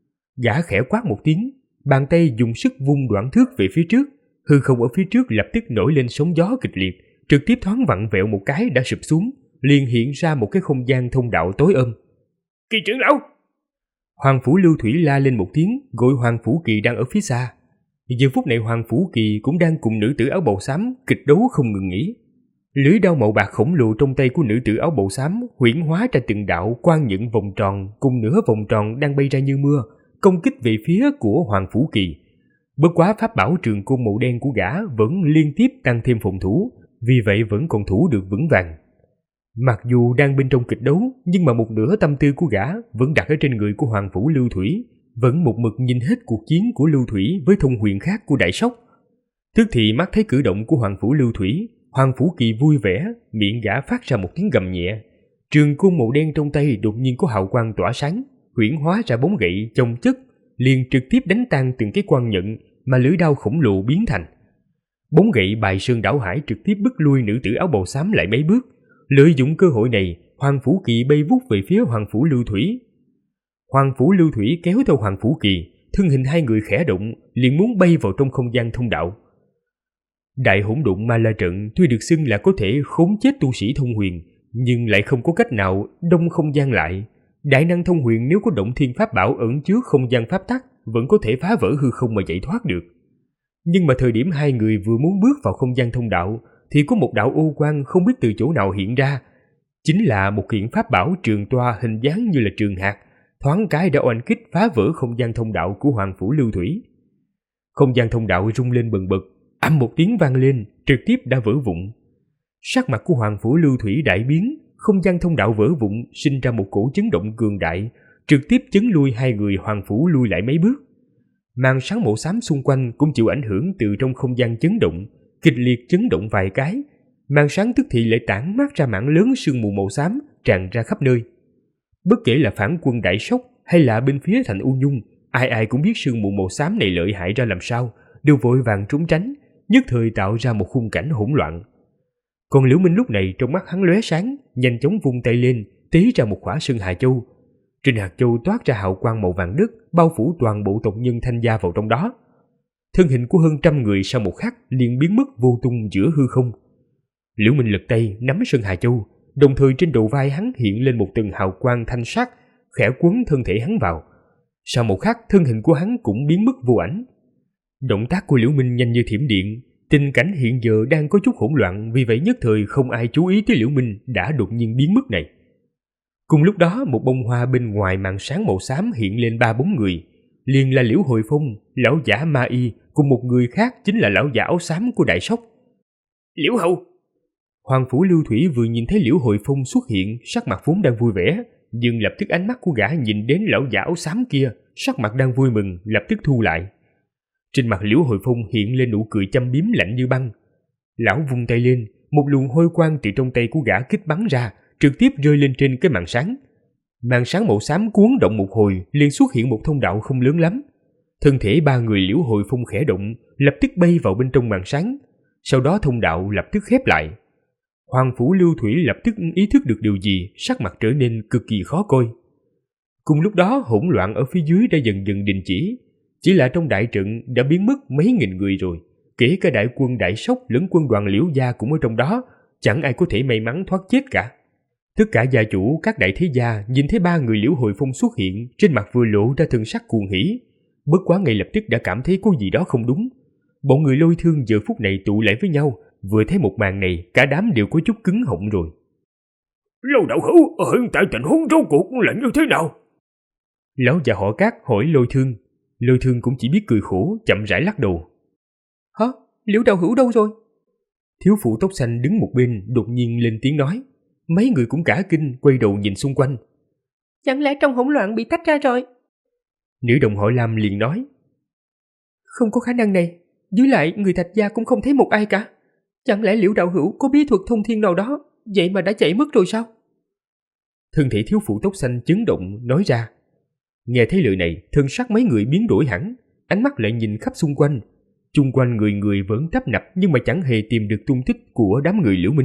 Gã khẽ quát một tiếng, bàn tay dùng sức vung đoản thước về phía trước, hư không ở phía trước lập tức nổi lên sóng gió kịch liệt, trực tiếp thoáng vặn vẹo một cái đã sụp xuống, liền hiện ra một cái không gian thông đạo tối ôm. Kỳ trưởng lão! Hoàng Phủ Lưu Thủy la lên một tiếng, gọi Hoàng Phủ Kỳ đang ở phía xa. Giờ phút này Hoàng Phủ Kỳ cũng đang cùng nữ tử áo bào xám kịch đấu không ngừng nghỉ. Lưỡi đao màu bạc khổng lồ trong tay của nữ tử áo bào xám huyễn hóa ra từng đạo quang những vòng tròn cùng nửa vòng tròn đang bay ra như mưa, công kích về phía của Hoàng Phủ Kỳ. Bất quá pháp bảo trường côn màu đen của gã vẫn liên tiếp tăng thêm phòng thủ, vì vậy vẫn còn thủ được vững vàng. Mặc dù đang bên trong kịch đấu, nhưng mà một nửa tâm tư của gã vẫn đặt ở trên người của Hoàng Phủ Lưu Thủy, vẫn một mực nhìn hết cuộc chiến của Lưu Thủy với thông huyền khác của Đại Sóc. Tức thì mắt thấy cử động của Hoàng Phủ Lưu Thủy, Hoàng Phủ Kỳ vui vẻ, miệng gã phát ra một tiếng gầm nhẹ. Trường côn màu đen trong tay đột nhiên có hào quang tỏa sáng, huyễn hóa ra bóng gậy chồng chất, liền trực tiếp đánh tan từng cái quan nhận mà lưỡi đao khổng lồ biến thành. Bóng gậy bài sơn đảo hải trực tiếp bức lui nữ tử áo bào xám lại mấy bước. Lợi dụng cơ hội này, Hoàng Phủ Kỳ bay vút về phía Hoàng Phủ Lưu Thủy. Hoàng Phủ Lưu Thủy kéo theo Hoàng Phủ Kỳ, thân hình hai người khẽ động, liền muốn bay vào trong không gian thông đạo. Đại hỗn độn ma la trận tuy được xưng là có thể khốn chết tu sĩ thông huyền, nhưng lại không có cách nào đông không gian lại. Đại năng thông huyền nếu có động thiên pháp bảo ẩn chứa không gian pháp tắc, vẫn có thể phá vỡ hư không mà chạy thoát được. Nhưng mà thời điểm hai người vừa muốn bước vào không gian thông đạo, thì có một đạo ô quang không biết từ chỗ nào hiện ra. Chính là một kiện pháp bảo trường toa hình dáng như là trường hạt, thoáng cái đã oanh kích phá vỡ không gian thông đạo của Hoàng Phủ Lưu Thủy. Không gian thông đạo rung lên bần bật, ầm một tiếng vang lên, trực tiếp đã vỡ vụn. Sắc mặt của Hoàng Phủ Lưu Thủy đại biến, không gian thông đạo vỡ vụn sinh ra một cổ chấn động cường đại, trực tiếp chấn lui hai người Hoàng Phủ lui lại mấy bước. Màn sáng màu xám xung quanh cũng chịu ảnh hưởng từ trong không gian chấn động, kịch liệt chấn động vài cái. Màn sáng tức thì lại tản mát ra mảng lớn sương mù màu xám tràn ra khắp nơi. Bất kể là phản quân Đại Sóc hay là bên phía thành U Nhung, ai ai cũng biết sương mù màu xám này lợi hại ra làm sao, đều vội vàng trốn tránh, nhất thời tạo ra một khung cảnh hỗn loạn. Còn Liễu Minh lúc này trong mắt hắn lóe sáng, nhanh chóng vung tay lên, tế ra một quả sơn hà châu. Trên hạt châu toát ra hào quang màu vàng đất, bao phủ toàn bộ tộc nhân Thanh gia vào trong đó. Thân hình của hơn 100 người sau một khắc liền biến mất vô tung giữa hư không. Liễu Minh lật tay nắm sơn hà châu, đồng thời trên đầu vai hắn hiện lên một tầng hào quang thanh sắc, khẽ quấn thân thể hắn vào. Sau một khắc, thân hình của hắn cũng biến mất vô ảnh. Động tác của Liễu Minh nhanh như thiểm điện. Tình cảnh hiện giờ đang có chút hỗn loạn, vì vậy nhất thời không ai chú ý tới Liễu Minh đã đột nhiên biến mất này. Cùng lúc đó, một bông hoa bên ngoài màn sáng màu xám hiện lên 3-4 người, liền là Liễu Hồi Phong, lão giả Ma Y cùng một người khác chính là lão giả áo xám của Đại Sóc. Liễu hậu! Hoàng Phủ Lưu Thủy vừa nhìn thấy Liễu Hồi Phong xuất hiện, sắc mặt vốn đang vui vẻ, nhưng lập tức ánh mắt của gã nhìn đến lão giả áo xám kia, sắc mặt đang vui mừng lập tức thu lại. Trên mặt Liễu Hồi Phong hiện lên nụ cười châm biếm lạnh như băng. Lão vung tay lên, một luồng hôi quang từ trong tay của gã kích bắn ra, trực tiếp rơi lên trên cái màn sáng. Màn sáng màu xám cuốn động một hồi, liền xuất hiện một thông đạo không lớn lắm. Thân thể ba người Liễu Hồi Phong khẽ động, lập tức bay vào bên trong màn sáng. Sau đó thông đạo lập tức khép lại. Hoàng Phủ Lưu Thủy lập tức ý thức được điều gì, sắc mặt trở nên cực kỳ khó coi. Cùng lúc đó hỗn loạn ở phía dưới đã dần dần đình chỉ là trong đại trận đã biến mất mấy nghìn người rồi, kể cả đại quân Đại Sóc lẫn quân đoàn Liễu gia cũng ở trong đó, chẳng ai có thể may mắn thoát chết cả. Tất cả gia chủ các đại thế gia nhìn thấy ba người Liễu Hồi Phong xuất hiện, trên mặt vừa lộ ra thần sắc cuồng hỉ, bất quá ngay lập tức đã cảm thấy có gì đó không đúng. Bọn người Lôi Thương giờ phút này tụ lại với nhau, vừa thấy một màn này, cả đám đều có chút cứng họng rồi. Lâu đạo hữu, hiện tại tình huống rốt cuộc là như thế nào? Lão già họ Cát hỏi Lôi Thương. Lôi Thương cũng chỉ biết cười khổ, chậm rãi lắc đầu. Hả? Liễu đạo hữu đâu rồi? Thiếu phụ tóc xanh đứng một bên đột nhiên lên tiếng nói. Mấy người cũng cả kinh quay đầu nhìn xung quanh. Chẳng lẽ trong hỗn loạn bị tách ra rồi? Nữ đồng họ Lam liền nói. Không có khả năng này, dưới lại người Thạch gia cũng không thấy một ai cả. Chẳng lẽ Liễu đạo hữu có bí thuật thông thiên nào đó, vậy mà đã chạy mất rồi sao? Thân thể thiếu phụ tóc xanh chấn động nói ra. Nghe thấy lời này, thân sắc mấy người biến đổi hẳn, ánh mắt lại nhìn khắp xung quanh. Chung quanh người người vẫn tấp nập nhưng mà chẳng hề tìm được tung tích của đám người Liễu Minh.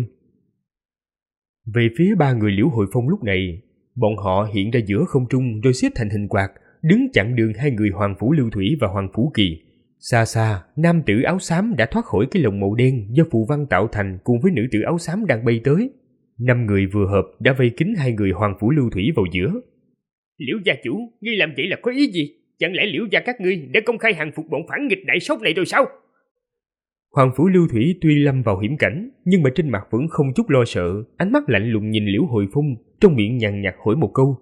Về phía ba người Liễu Hồi Phong lúc này, bọn họ hiện ra giữa không trung rồi xếp thành hình quạt, đứng chặn đường hai người Hoàng Phủ Lưu Thủy và Hoàng Phủ Kỳ. Xa xa, nam tử áo xám đã thoát khỏi cái lồng màu đen do phù văn tạo thành cùng với nữ tử áo xám đang bay tới. 5 người vừa hợp đã vây kín hai người Hoàng Phủ Lưu Thủy vào giữa. Liễu gia chủ, ngươi làm vậy là có ý gì? Chẳng lẽ Liễu gia các ngươi đã công khai hàng phục bọn phản nghịch Đại Sóc này rồi sao? Hoàng Phủ Lưu Thủy tuy lâm vào hiểm cảnh, nhưng mà trên mặt vẫn không chút lo sợ, ánh mắt lạnh lùng nhìn Liễu Hồi Phong, trong miệng nhàn nhạt hỏi một câu.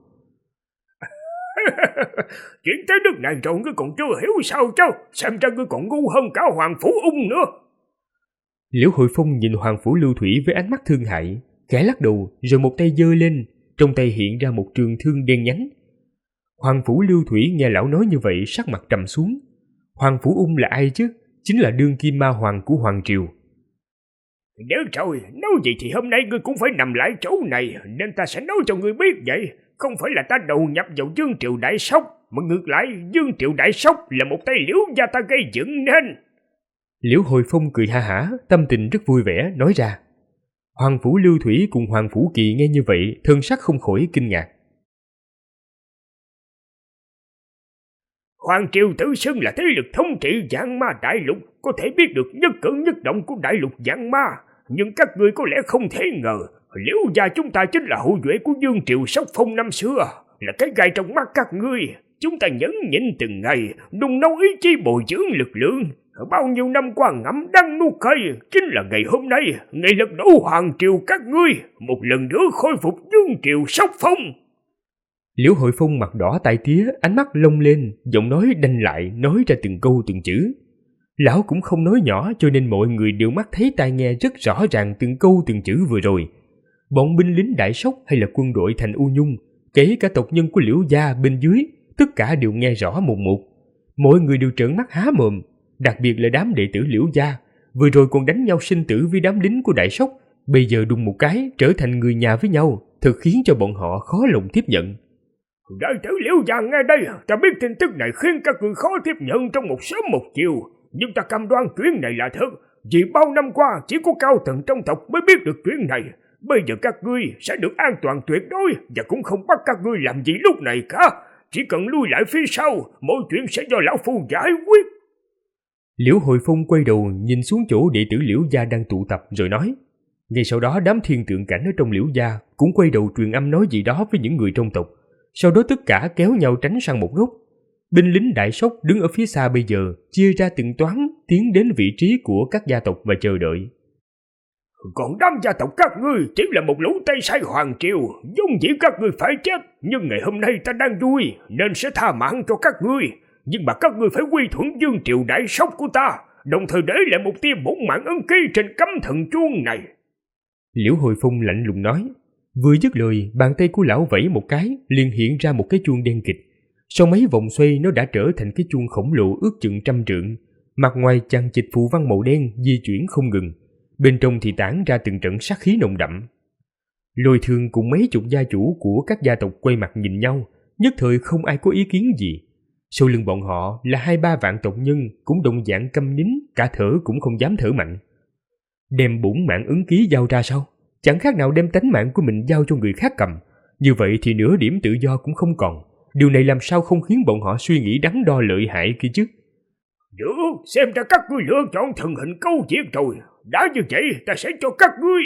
Chuyện tới nước này rồi ngươi còn chưa hiểu sao chứ? Xem ra ngươi còn ngu hơn cả Hoàng Phủ Ung nữa. Liễu Hồi Phong nhìn Hoàng Phủ Lưu Thủy với ánh mắt thương hại, khẽ lắc đầu rồi một tay giơ lên, trong tay hiện ra một trường thương đen nhánh. Hoàng Phủ Lưu Thủy nghe lão nói như vậy sắc mặt trầm xuống. Hoàng Phủ Ung là ai chứ? Chính là đương kim ma hoàng của Hoàng Triều. Nếu rồi, nói gì thì hôm nay ngươi cũng phải nằm lại chỗ này, nên ta sẽ nói cho ngươi biết vậy. Không phải là ta đầu nhập vào Dương Triều Đại Sóc, mà ngược lại Dương Triều Đại Sóc là một tay Liễu gia ta gây dựng nên. Liễu Hồi Phong cười ha hả, tâm tình rất vui vẻ, nói ra. Hoàng Phủ Lưu Thủy cùng Hoàng Phủ Kỳ nghe như vậy, thân sắc không khỏi kinh ngạc. Hoàng Triều tự xưng là thế lực thống trị Vạn Ma Đại Lục, có thể biết được nhất cử nhất động của Đại Lục Vạn Ma. Nhưng các ngươi có lẽ không thể ngờ, Liễu gia chúng ta chính là hậu duệ của Dương Triều Sóc Phong năm xưa, là cái gai trong mắt các ngươi. Chúng ta nhẫn nhịn từng ngày, nung nấu ý chí bồi dưỡng lực lượng. Bao nhiêu năm qua ngậm đắng nuốt cay, chính là ngày hôm nay, ngày lật đổ Hoàng Triều các ngươi, một lần nữa khôi phục Dương Triều Sóc Phong. Liễu Hội Phong mặt đỏ tai tía, ánh mắt lông lên, giọng nói đanh lại, nói ra từng câu từng chữ. Lão cũng không nói nhỏ, cho nên mọi người đều mắt thấy tai nghe rất rõ ràng từng câu từng chữ vừa rồi. Bọn binh lính Đại Sóc hay là quân đội thành U Nhung, kể cả tộc nhân của Liễu gia bên dưới, tất cả đều nghe rõ một một. Mọi người đều trợn mắt há mồm, đặc biệt là đám đệ tử Liễu gia, vừa rồi còn đánh nhau sinh tử với đám lính của Đại Sóc, bây giờ đùng một cái trở thành người nhà với nhau, thật khiến cho bọn họ khó lòng tiếp nhận. Đại tử Liễu gia nghe đây, ta biết tin tức này khiến các ngươi khó tiếp nhận trong một sớm một chiều, nhưng ta cam đoan chuyện này là thật, vì bao năm qua chỉ có cao tầng trong tộc mới biết được chuyện này. Bây giờ các ngươi sẽ được an toàn tuyệt đối, và cũng không bắt các ngươi làm gì lúc này cả. Chỉ cần lui lại phía sau, mọi chuyện sẽ do lão phu giải quyết. Liễu Hồi Phong quay đầu nhìn xuống chỗ đệ tử Liễu gia đang tụ tập rồi nói. Ngay sau đó đám thiên tượng cảnh ở trong Liễu gia cũng quay đầu truyền âm nói gì đó với những người trong tộc. Sau đó tất cả kéo nhau tránh sang một góc. Binh lính Đại Sóc đứng ở phía xa bây giờ chia ra từng toán tiến đến vị trí của các gia tộc và chờ đợi. Còn đám gia tộc các ngươi chỉ là một lũ tay sai Hoàng Triều, vốn dĩ các ngươi phải chết, nhưng ngày hôm nay ta đang vui nên sẽ tha mạng cho các ngươi. Nhưng mà các ngươi phải quy thuận Dương Triều Đại Sóc của ta, đồng thời để lại một tia bổn mạng ấn ký trên cấm thần chuông này. Liễu Hồi Phong lạnh lùng nói. Vừa dứt lời, bàn tay của lão vẫy một cái, liền hiện ra một cái chuông đen kịch. Sau mấy vòng xoay, nó đã trở thành cái chuông khổng lồ ước chừng 100 trượng. Mặt ngoài chằng chịt phù văn màu đen di chuyển không ngừng, bên trong thì tản ra từng trận sát khí nồng đậm. Lôi Thương cùng mấy chục gia chủ của các gia tộc quay mặt nhìn nhau, nhất thời không ai có ý kiến gì. Sau lưng bọn họ là 2-3 vạn tộc nhân cũng đồng dạng câm nín, cả thở cũng không dám thở mạnh. Đem bổn mạng ấn ký giao ra sao? Chẳng khác nào đem tánh mạng của mình giao cho người khác cầm. Như vậy thì nửa điểm tự do cũng không còn. Điều này làm sao không khiến bọn họ suy nghĩ đắn đo lợi hại kia chứ? Được, xem ra các ngươi lựa chọn thần hình câu diệt rồi. Đã như vậy ta sẽ cho các ngươi.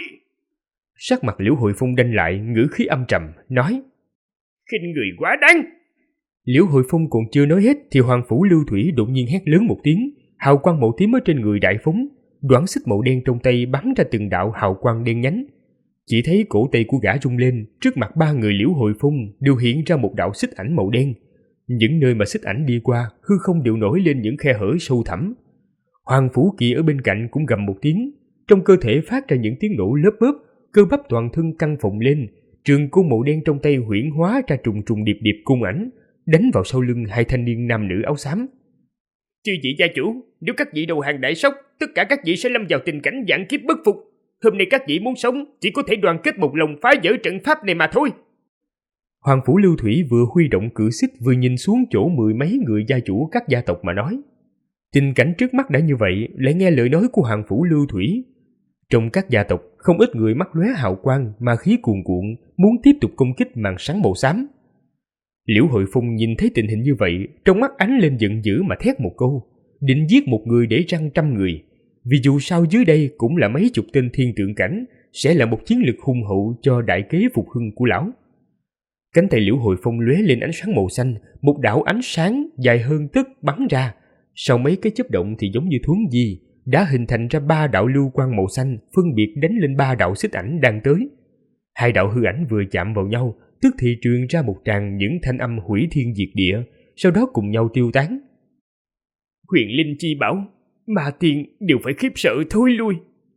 Sắc mặt Liễu Hội Phong đanh lại, ngữ khí âm trầm, nói. Khinh người quá đáng. Liễu Hội Phong còn chưa nói hết thì Hoàng Phủ Lưu Thủy đột nhiên hét lớn một tiếng, hào quang màu tím ở trên người đại phóng, đoạn xích màu đen trong tay bắn ra từng đạo hào quang đen nhánh. Chỉ thấy cổ tay của gã rung lên, trước mặt 3 người Liễu Hội Phong đều hiện ra một đạo xích ảnh màu đen. Những nơi mà xích ảnh đi qua, hư không đều nổi lên những khe hở sâu thẳm. Hoàng Phủ Kỳ ở bên cạnh cũng gầm một tiếng, trong cơ thể phát ra những tiếng nổ lớp bớp, cơ bắp toàn thân căng phồng lên, trường côn màu đen trong tay huyễn hóa ra trùng trùng điệp điệp cung ảnh, đánh vào sau lưng 2 thanh niên nam nữ áo xám. Chư vị gia chủ, nếu các vị đầu hàng Đại Sóc, tất cả các vị sẽ lâm vào tình cảnh vạn kiếp bất phục. Hôm nay các vị muốn sống, chỉ có thể đoàn kết một lòng phá vỡ trận pháp này mà thôi. Hoàng Phủ Lưu Thủy vừa huy động cử xích vừa nhìn xuống chỗ 10 mấy người gia chủ các gia tộc mà nói. Tình cảnh trước mắt đã như vậy, lại nghe lời nói của Hoàng Phủ Lưu Thủy. Trong các gia tộc, không ít người mắt lóe hào quang, ma khí cuồn cuộn, muốn tiếp tục công kích màn sáng màu xám. Liễu Hội Phong nhìn thấy tình hình như vậy, trong mắt ánh lên giận dữ mà thét một câu, định giết một người để răn 100 người. Vì dù sao dưới đây cũng là mấy chục tên thiên tượng cảnh, sẽ là một chiến lực hùng hậu cho đại kế phục hưng của lão. Cánh tay Liễu Hội Phong lóe lên ánh sáng màu xanh, một đạo ánh sáng dài hơn tấc bắn ra. Sau mấy cái chớp động thì giống như thuấn di, đã hình thành ra 3 đạo lưu quang màu xanh, phân biệt đánh lên 3 đạo xích ảnh đang tới. 2 đạo hư ảnh vừa chạm vào nhau, tức thì truyền ra một tràng những thanh âm hủy thiên diệt địa, sau đó cùng nhau tiêu tán. Huyền Linh chi bảo, mà tiền đều phải khiếp sợ thôi lui.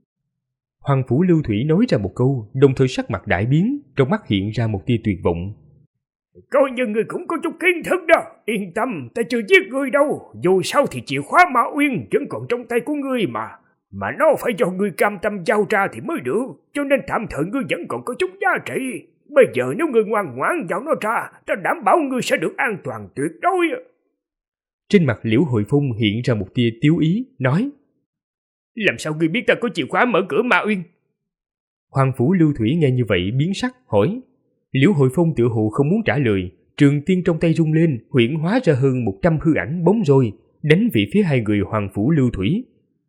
Hoàng Phủ Lưu Thủy nói ra một câu, đồng thời sắc mặt đại biến, trong mắt hiện ra một tia tuyệt vọng. Coi như ngươi cũng có chút kiến thức đó. Yên tâm, ta chưa giết ngươi đâu. Dù sao thì chìa khóa Ma Uyên vẫn còn trong tay của ngươi mà. Mà nó phải do ngươi cam tâm giao ra thì mới được. Cho nên tạm thời ngươi vẫn còn có chút giá trị. Bây giờ nếu ngươi ngoan ngoãn giao nó ra, ta đảm bảo ngươi sẽ được an toàn tuyệt đối. Trên mặt Liễu Hội Phong hiện ra một tia tiếu ý, nói: Làm sao ngươi biết ta có chìa khóa mở cửa Ma Uyên? Hoàng Phủ Lưu Thủy nghe như vậy biến sắc, hỏi. Liễu Hội Phong tựa hồ không muốn trả lời, trường tiên trong tay rung lên, huyễn hóa ra hơn 100 hư ảnh bóng roi, đánh về phía hai người Hoàng Phủ Lưu Thủy.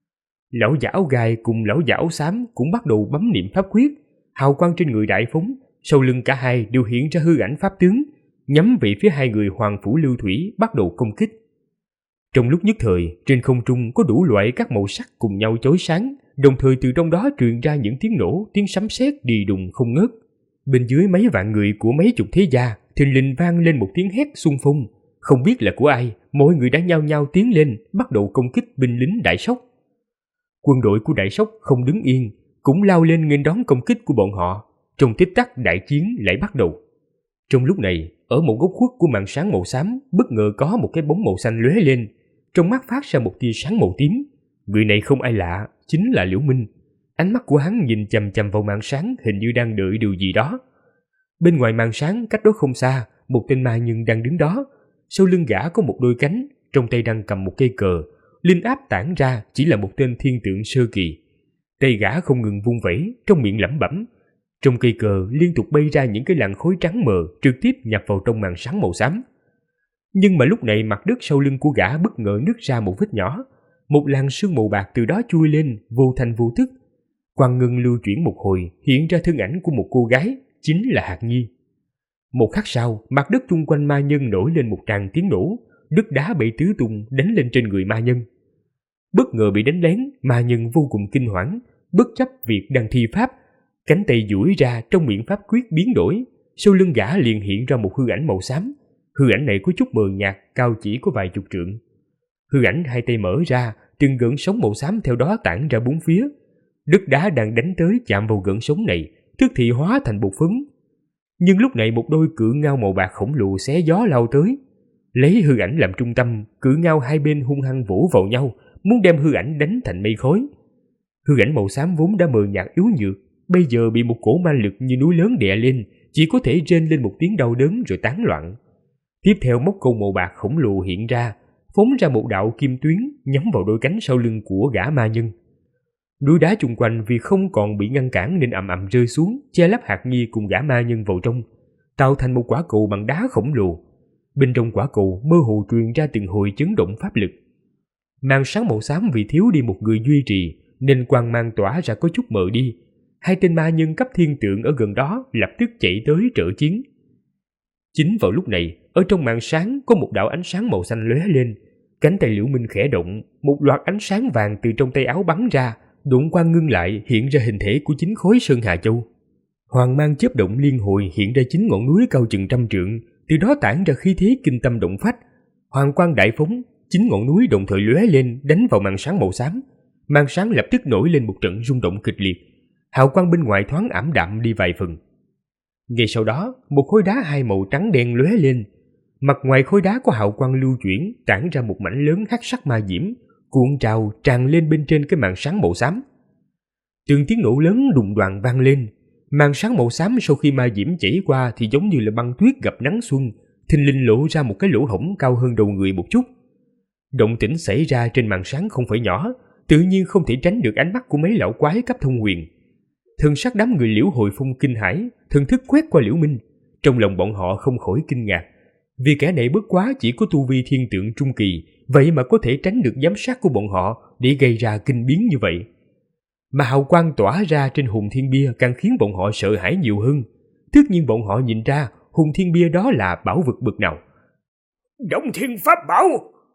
Lão giả áo gai cùng lão giả áo xám cũng bắt đầu bấm niệm pháp quyết, hào quang trên người đại phóng, sau lưng cả hai đều hiện ra hư ảnh pháp tướng, nhắm về phía hai người Hoàng Phủ Lưu Thủy bắt đầu công kích. Trong lúc nhất thời, trên không trung có đủ loại các màu sắc cùng nhau chói sáng, đồng thời từ trong đó truyền ra những tiếng nổ, tiếng sấm sét đi đùng không ngớt. Bên dưới mấy vạn người của mấy chục thế gia, thình lình vang lên một tiếng hét xung phong, không biết là của ai, mọi người đã nhao nhao tiến lên, bắt đầu công kích binh lính Đại Sóc. Quân đội của Đại Sóc không đứng yên, cũng lao lên nghênh đón công kích của bọn họ. Trong tích tắc đại chiến lại bắt đầu. Trong lúc này, ở một góc khuất của màn sáng màu xám, bất ngờ có một cái bóng màu xanh lóe lên, trong mắt phát ra một tia sáng màu tím. Người này không ai lạ, chính là Liễu Minh. Ánh mắt của hắn nhìn chằm chằm vào màn sáng, hình như đang đợi điều gì đó. Bên ngoài màn sáng, cách đó không xa, một tên ma nhân đang đứng đó. Sau lưng gã có một đôi cánh, trong tay đang cầm một cây cờ. Linh áp tản ra chỉ là một tên thiên tượng sơ kỳ. Tay gã không ngừng vung vẩy, trong miệng lẩm bẩm. Trong cây cờ liên tục bay ra những cái làn khói trắng mờ, trực tiếp nhập vào trong màn sáng màu xám. Nhưng mà lúc này mặt đất sau lưng của gã bất ngờ nứt ra một vết nhỏ. Một làn sương màu bạc từ đó chui lên, vô thành vô thức. Quang ngưng lưu chuyển một hồi, hiện ra thân ảnh của một cô gái, chính là Hạc Nhi. Một khắc sau, mặt đất chung quanh ma nhân nổi lên một tràng tiếng nổ, đất đá bay tứ tung đánh lên trên người ma nhân. Bất ngờ bị đánh lén, ma nhân vô cùng kinh hoảng, bất chấp việc đang thi pháp, cánh tay duỗi ra trong miệng pháp quyết biến đổi, sau lưng gã liền hiện ra một hư ảnh màu xám. Hư ảnh này có chút mờ nhạt, cao chỉ có vài chục trượng. Hư ảnh hai tay mở ra, từng gợn sóng màu xám theo đó tản ra bốn phía. Đất đá đang đánh tới chạm vào gợn sóng này, tức thì hóa thành bột phấn. Nhưng lúc này một đôi cự ngao màu bạc khổng lồ xé gió lao tới. Lấy hư ảnh làm trung tâm, cự ngao hai bên hung hăng vỗ vào nhau, muốn đem hư ảnh đánh thành mây khói. Hư ảnh màu xám vốn đã mờ nhạt yếu nhược, bây giờ bị một cỗ ma lực như núi lớn đè lên, chỉ có thể rên lên một tiếng đau đớn rồi tán loạn. Tiếp theo móc câu màu bạc khổng lồ hiện ra, phóng ra một đạo kim tuyến nhắm vào đôi cánh sau lưng của gã ma nhân. Núi đá chung quanh vì không còn bị ngăn cản nên ầm ầm rơi xuống, che lấp Hạc Nhi cùng gã ma nhân vào trong, tạo thành một quả cầu bằng đá khổng lồ. Bên trong quả cầu mơ hồ truyền ra từng hồi chấn động pháp lực. Màn sáng màu xám vì thiếu đi một người duy trì nên quang mang tỏa ra có chút mờ đi. Hai tên ma nhân cấp thiên tượng ở gần đó lập tức chạy tới trợ chiến. Chính vào lúc này, ở trong màn sáng có một đạo ánh sáng màu xanh lóe lên. Cánh tay Liễu Minh khẽ động, một loạt ánh sáng vàng từ trong tay áo bắn ra, độn quang ngưng lại hiện ra hình thể của chính khối Sơn Hà Châu. Hoàng mang chớp động liên hồi hiện ra chính ngọn núi cao chừng 100 trượng, từ đó tản ra khí thế kinh tâm động phách. Hoàng quang đại phóng, chính ngọn núi đồng thời lóe lên đánh vào màn sáng màu xám. Màn sáng lập tức nổi lên một trận rung động kịch liệt. Hào quang bên ngoài thoáng ảm đạm đi vài phần. Ngay sau đó, một khối đá hai màu trắng đen lóe lên. Mặt ngoài khối đá có hào quang lưu chuyển, tản ra một mảnh lớn hắc sắc ma diễm, cuộn trào tràn lên bên trên cái màn sáng màu xám. Từng tiếng nổ lớn đùng đoàng vang lên. Màn sáng màu xám sau khi ma diễm chảy qua thì giống như là băng tuyết gặp nắng xuân, thình lình lộ ra một cái lỗ hổng cao hơn đầu người một chút. Động tĩnh xảy ra trên màn sáng không phải nhỏ, tự nhiên không thể tránh được ánh mắt của mấy lão quái cấp thông huyền. Thần sắc đám người Liễu Hội Phong kinh hãi, thần thức quét qua Liễu Minh, trong lòng bọn họ không khỏi kinh ngạc, vì kẻ này bất quá chỉ có tu vi thiên tượng trung kỳ, vậy mà có thể tránh được giám sát của bọn họ để gây ra kinh biến như vậy. Mà hào quang tỏa ra trên hùng thiên bia càng khiến bọn họ sợ hãi nhiều hơn. Tất nhiên bọn họ nhìn ra hùng thiên bia đó là bảo vật bậc nào. Động thiên pháp bảo!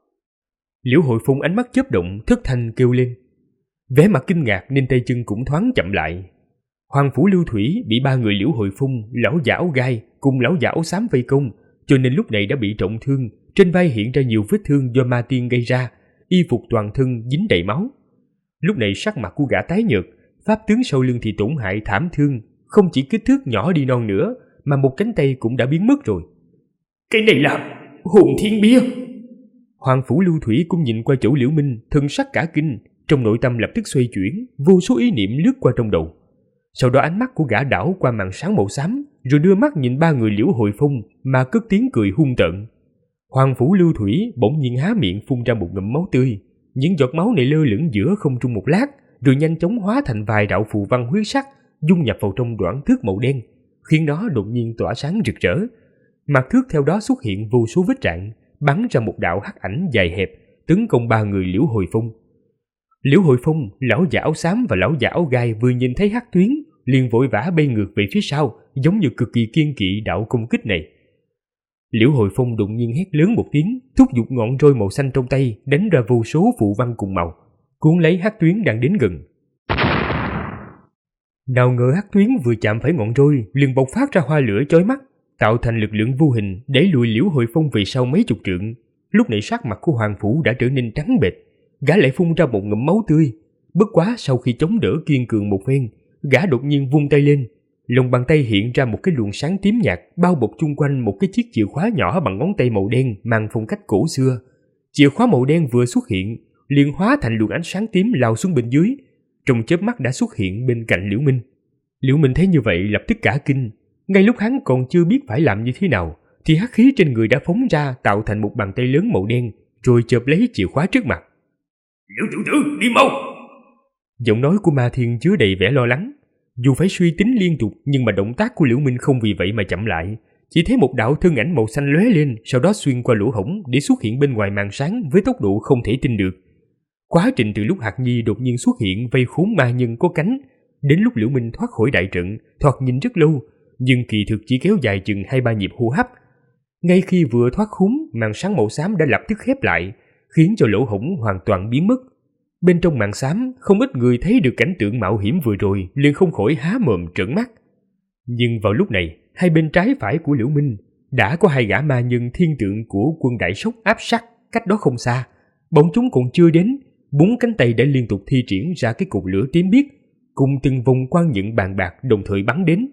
Liễu Hội Phong ánh mắt chớp động, thất thanh kêu lên. Vẻ mặt kinh ngạc nên tay chân cũng thoáng chậm lại. Hoàng Phủ Lưu Thủy bị ba người Liễu Hội Phong, lão giả áo gai cùng lão giả áo xám vây công, cho nên lúc này đã bị trọng thương, trên vai hiện ra nhiều vết thương do ma tiên gây ra, y phục toàn thân dính đầy máu. Lúc này sắc mặt của gã tái nhợt, pháp tướng sau lưng thì tổn hại thảm thương, không chỉ kích thước nhỏ đi non nữa, mà một cánh tay cũng đã biến mất rồi. Cái này là hồn thiên bia. Hoàng Phủ Lưu Thủy cũng nhìn qua chỗ Liễu Minh, thân sắc cả kinh, trong nội tâm lập tức xoay chuyển, vô số ý niệm lướt qua trong đầu. Sau đó ánh mắt của gã đảo qua màn sáng màu xám, rồi đưa mắt nhìn ba người Liễu Hồi Phong mà cất tiếng cười hung tợn. Hoàng Phủ Lưu Thủy bỗng nhiên há miệng phun ra một ngụm máu tươi, những giọt máu này lơ lửng giữa không trung một lát, rồi nhanh chóng hóa thành vài đạo phù văn huyết sắc, dung nhập vào trong đoạn thước màu đen, khiến nó đột nhiên tỏa sáng rực rỡ. Mặt thước theo đó xuất hiện vô số vết rạn, bắn ra một đạo hắc ảnh dài hẹp, tấn công ba người Liễu Hồi Phong. Liễu Hồi Phong, lão già áo xám và lão già áo gai vừa nhìn thấy hắc tuyến, liền vội vã bay ngược về phía sau, giống như cực kỳ kiên kỵ đạo công kích này. Liễu Hồi Phong đột nhiên hét lớn một tiếng, thúc giục ngọn roi màu xanh trong tay, đánh ra vô số phù văn cùng màu, cuốn lấy hắc tuyến đang đến gần. Nào ngờ hắc tuyến vừa chạm phải ngọn roi, liền bộc phát ra hoa lửa chói mắt, tạo thành lực lượng vô hình đẩy lùi Liễu Hồi Phong về sau mấy chục trượng. Lúc này sắc mặt của Hoàng Phủ đã trở nên trắng bệch, gã lại phun ra một ngụm máu tươi. Bất quá sau khi chống đỡ kiên cường một phen, gã đột nhiên vung tay lên, lòng bàn tay hiện ra một cái luồng sáng tím nhạt bao bọc chung quanh một cái chiếc chìa khóa nhỏ bằng ngón tay màu đen mang phong cách cổ xưa. Chìa khóa màu đen vừa xuất hiện, liền hóa thành luồng ánh sáng tím lao xuống bên dưới, trong chớp mắt đã xuất hiện bên cạnh Liễu Minh. Liễu Minh thấy như vậy lập tức cả kinh, ngay lúc hắn còn chưa biết phải làm như thế nào, thì hắc khí trên người đã phóng ra tạo thành một bàn tay lớn màu đen, rồi chộp lấy chìa khóa trước mặt. Liễu tiểu tử, đi mau! Giọng nói của Ma Thiên chứa đầy vẻ lo lắng. Dù phải suy tính liên tục, nhưng mà động tác của Liễu Minh không vì vậy mà chậm lại. Chỉ thấy một đạo thân ảnh màu xanh lóe lên, sau đó xuyên qua lỗ hổng để xuất hiện bên ngoài màn sáng với tốc độ không thể tin được. Quá trình từ lúc Hạc Nhi đột nhiên xuất hiện vây khốn ma nhân có cánh, đến lúc Liễu Minh thoát khỏi đại trận, thoạt nhìn rất lâu, nhưng kỳ thực chỉ kéo dài chừng 2-3 nhịp hô hấp. Ngay khi vừa thoát khốn, màn sáng màu xám đã lập tức khép lại, khiến cho lỗ hổng hoàn toàn biến mất. Bên trong màn xám, không ít người thấy được cảnh tượng mạo hiểm vừa rồi, liền không khỏi há mồm trợn mắt. Nhưng vào lúc này, hai bên trái phải của Liễu Minh đã có hai gã ma nhân thiên tượng của quân Đại Sóc áp sát cách đó không xa. Bọn chúng còn chưa đến, 4 cánh tay đã liên tục thi triển ra cái cột lửa tím biếc, cùng từng vòng quang nhận bàn bạc đồng thời bắn đến.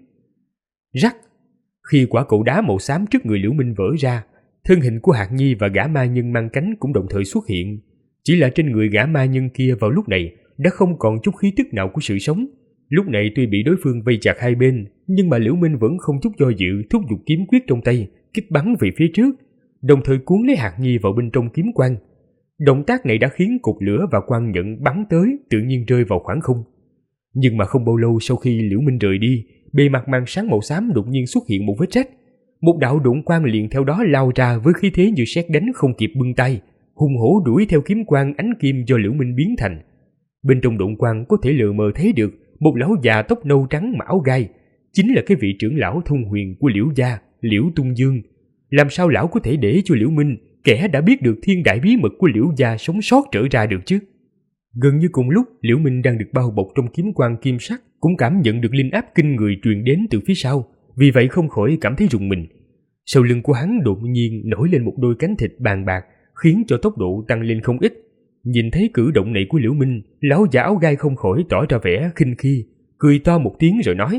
Rắc! Khi quả cầu đá màu xám trước người Liễu Minh vỡ ra, thân hình của Hạc Nhi và gã ma nhân mang cánh cũng đồng thời xuất hiện. Chỉ là trên người gã ma nhân kia vào lúc này đã không còn chút khí tức nào của sự sống. Lúc này tuy bị đối phương vây chặt hai bên, nhưng mà Liễu Minh vẫn không chút do dự thúc giục kiếm quyết trong tay, kích bắn về phía trước, đồng thời cuốn lấy Hạc Nhi vào bên trong kiếm quang. Động tác này đã khiến cột lửa và quang nhận bắn tới tự nhiên rơi vào khoảng không. Nhưng mà không bao lâu sau khi Liễu Minh rời đi, bề mặt màn sáng màu xám đột nhiên xuất hiện một vết rách. Một đạo độn quang liền theo đó lao ra với khí thế như sét đánh không kịp bưng tay, hùng hổ đuổi theo kiếm quang ánh kim do Liễu Minh biến thành. Bên trong độn quang có thể lờ mờ thấy được một lão già tóc nâu trắng mão gai, chính là cái vị trưởng lão thông huyền của Liễu gia, Liễu Tung Dương. Làm sao lão có thể để cho Liễu Minh, kẻ đã biết được thiên đại bí mật của Liễu gia, sống sót trở ra được chứ? Gần như cùng lúc Liễu Minh đang được bao bọc trong kiếm quang kim sắc, cũng cảm nhận được linh áp kinh người truyền đến từ phía sau, vì vậy không khỏi cảm thấy rùng mình. Sau lưng của hắn đột nhiên nổi lên một đôi cánh thịt bàn bạc, khiến cho tốc độ tăng lên không ít. Nhìn thấy cử động này của Liễu Minh, lão già áo gai không khỏi tỏ ra vẻ khinh khi, cười to một tiếng rồi nói: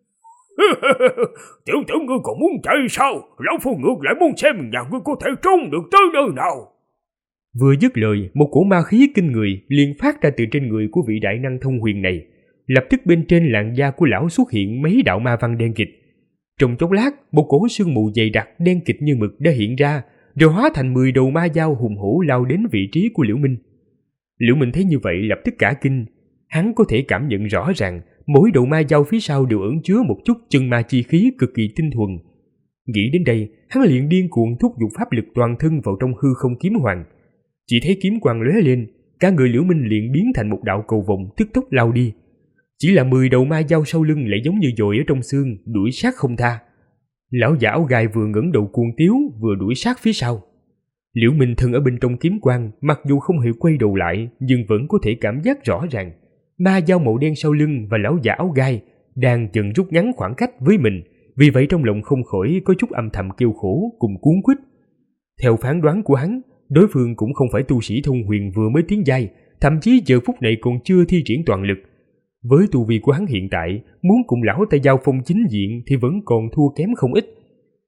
Tiểu tử ngươi còn muốn chạy sao? Lão phu ngược lại muốn xem nhà ngươi có thể trốn được tới nơi nào. Vừa dứt lời, một cổ ma khí kinh người liền phát ra từ trên người của vị đại năng thông huyền này. Lập tức bên trên làn da của lão xuất hiện mấy đạo ma văn đen kịt. Trong chốc lát, một cổ sương mù dày đặc đen kịt như mực đã hiện ra, rồi hóa thành 10 đầu ma dao hùng hổ lao đến vị trí của Liễu Minh. Liễu Minh thấy như vậy lập tức cả kinh. Hắn có thể cảm nhận rõ ràng mỗi đầu ma dao phía sau đều ẩn chứa một chút chân ma chi khí cực kỳ tinh thuần. Nghĩ đến đây, hắn liền điên cuồng thúc giục pháp lực toàn thân vào trong hư không kiếm hoàng. Chỉ thấy kiếm quang lóe lên, cả người Liễu Minh liền biến thành một đạo cầu vồng tức tốc lao đi. Chỉ là 10 đầu ma dao sau lưng lại giống như dội ở trong xương, đuổi sát không tha. Lão già áo gai vừa ngẩng đầu cuồng tiếu vừa đuổi sát phía sau. Liễu Minh thân ở bên trong kiếm quang, mặc dù không hề quay đầu lại, nhưng vẫn có thể cảm giác rõ ràng ma dao màu đen sau lưng và lão già áo gai đang dần rút ngắn khoảng cách với mình. Vì vậy trong lòng không khỏi có chút âm thầm kêu khổ cùng cuống quýt. Theo phán đoán của hắn, đối phương cũng không phải tu sĩ thông huyền vừa mới tiến giai, thậm chí giờ phút này còn chưa thi triển toàn lực. Với tu vi của hắn hiện tại, muốn cùng lão ta giao phong chính diện thì vẫn còn thua kém không ít.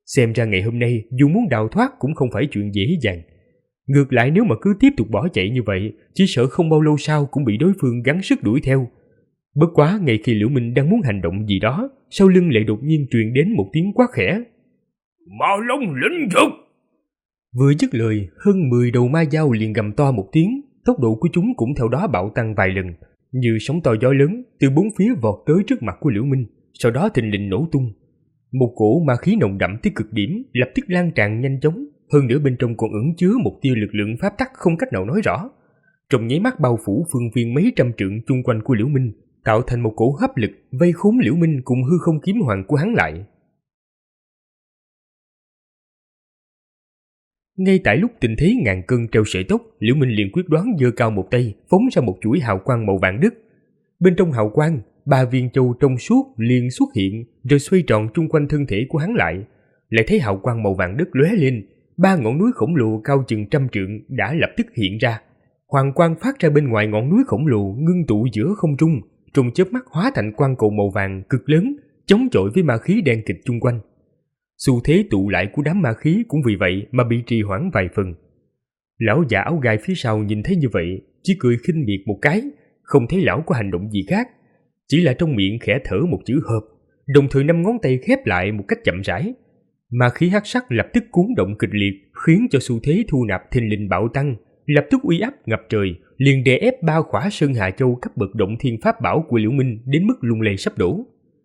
Xem ra ngày hôm nay dù muốn đào thoát cũng không phải chuyện dễ dàng. Ngược lại nếu mà cứ tiếp tục bỏ chạy như vậy, chỉ sợ không bao lâu sau cũng bị đối phương gắng sức đuổi theo. Bất quá ngay khi Liễu Minh đang muốn hành động gì đó, sau lưng lại đột nhiên truyền đến một tiếng quát khẽ. Ma Long lĩnh vực! Vừa dứt lời, hơn 10 đầu ma dao liền gầm to một tiếng, tốc độ của chúng cũng theo đó bạo tăng vài lần, như sóng to gió lớn từ bốn phía vọt tới trước mặt của Liễu Minh, sau đó thình lình nổ tung. Một cỗ ma khí nồng đậm tới cực điểm lập tức lan tràn nhanh chóng, hơn nữa bên trong còn ẩn chứa một tia lực lượng pháp tắc không cách nào nói rõ. Trong nháy mắt bao phủ phương viên mấy trăm trượng chung quanh của Liễu Minh, tạo thành một cỗ hấp lực vây khốn Liễu Minh cùng hư không kiếm hoàng của hắn lại. Ngay tại lúc tình thế ngàn cân treo sợi tóc, Liễu Minh liền quyết đoán giơ cao một tay, phóng ra một chuỗi hào quang màu vàng đất. Bên trong hào quang, 3 viên châu trong suốt liền xuất hiện, rồi xoay tròn chung quanh thân thể của hắn lại. Lại thấy hào quang màu vàng đất lóe lên, 3 ngọn núi khổng lồ cao chừng 100 trượng đã lập tức hiện ra. Hoàng quang phát ra bên ngoài ngọn núi khổng lồ ngưng tụ giữa không trung, trong chớp mắt hóa thành quang cầu màu vàng cực lớn, chống chọi với ma khí đen kịt chung quanh. Xu thế tụ lại của đám ma khí cũng vì vậy mà bị trì hoãn vài phần. Lão già áo gai phía sau nhìn thấy như vậy, chỉ cười khinh miệt một cái, không thấy lão có hành động gì khác, chỉ là trong miệng khẽ thở một chữ hợp, đồng thời 5 ngón tay khép lại một cách chậm rãi. Ma khí hắc sắc lập tức cuốn động kịch liệt, khiến cho xu thế thu nạp thình lình bạo tăng, lập tức uy áp ngập trời, liền đè ép 3 khỏa Sơn Hà Châu cấp bậc động thiên pháp bảo của Liễu Minh đến mức lung lay sắp đổ.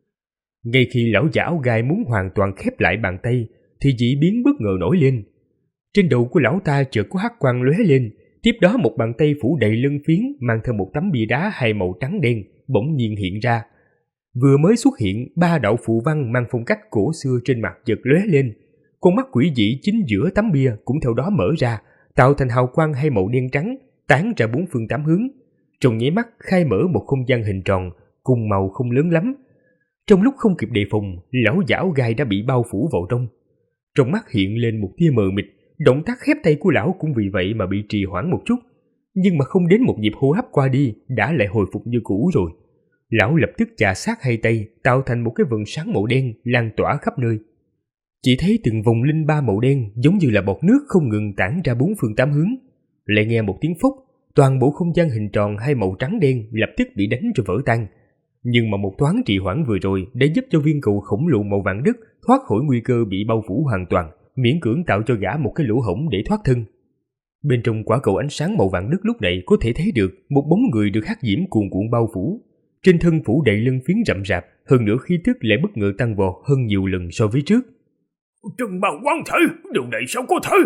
Ngay khi lão già áo gai muốn hoàn toàn khép lại bàn tay, thì dị biến bất ngờ nổi lên. Trên đầu của lão ta chợt có hắc quang lóe lên, tiếp đó một bàn tay phủ đầy lân phiến mang theo một tấm bia đá hai màu trắng đen bỗng nhiên hiện ra. Vừa mới xuất hiện, 3 đạo phù văn mang phong cách cổ xưa trên mặt chợt lóe lên, con mắt quỷ dị chính giữa tấm bia cũng theo đó mở ra, tạo thành hào quang hai màu đen trắng tán ra 4 phương 8 hướng, trong nháy mắt khai mở một không gian hình tròn cùng màu không lớn lắm. Trong lúc không kịp đề phòng, lão già áo gai đã bị bao phủ vào trong. Trong mắt hiện lên một tia mờ mịt, động tác khép tay của lão cũng vì vậy mà bị trì hoãn một chút, nhưng mà không đến một nhịp hô hấp qua đi đã lại hồi phục như cũ rồi. Lão lập tức chà sát hai tay, tạo thành một cái vầng sáng màu đen lan tỏa khắp nơi. Chỉ thấy từng vòng linh ba màu đen giống như là bọt nước không ngừng tản ra 4 phương 8 hướng. Lại nghe một tiếng phốc, toàn bộ không gian hình tròn hai màu trắng đen lập tức bị đánh cho vỡ tan. Nhưng mà một thoáng trì hoãn vừa rồi đã giúp cho viên cầu khổng lồ màu vàng đất thoát khỏi nguy cơ bị bao phủ hoàn toàn, miễn cưỡng tạo cho gã một cái lỗ hổng để thoát thân. Bên trong quả cầu ánh sáng màu vàng đất lúc này có thể thấy được một bóng người được hắc diễm cuồn cuộn bao phủ. Trên thân phủ đầy lân phiến rậm rạp, hơn nữa khí tức lại bất ngờ tăng vọt hơn nhiều lần so với trước. Trần Ma Quán Thể, điều này sao có thể?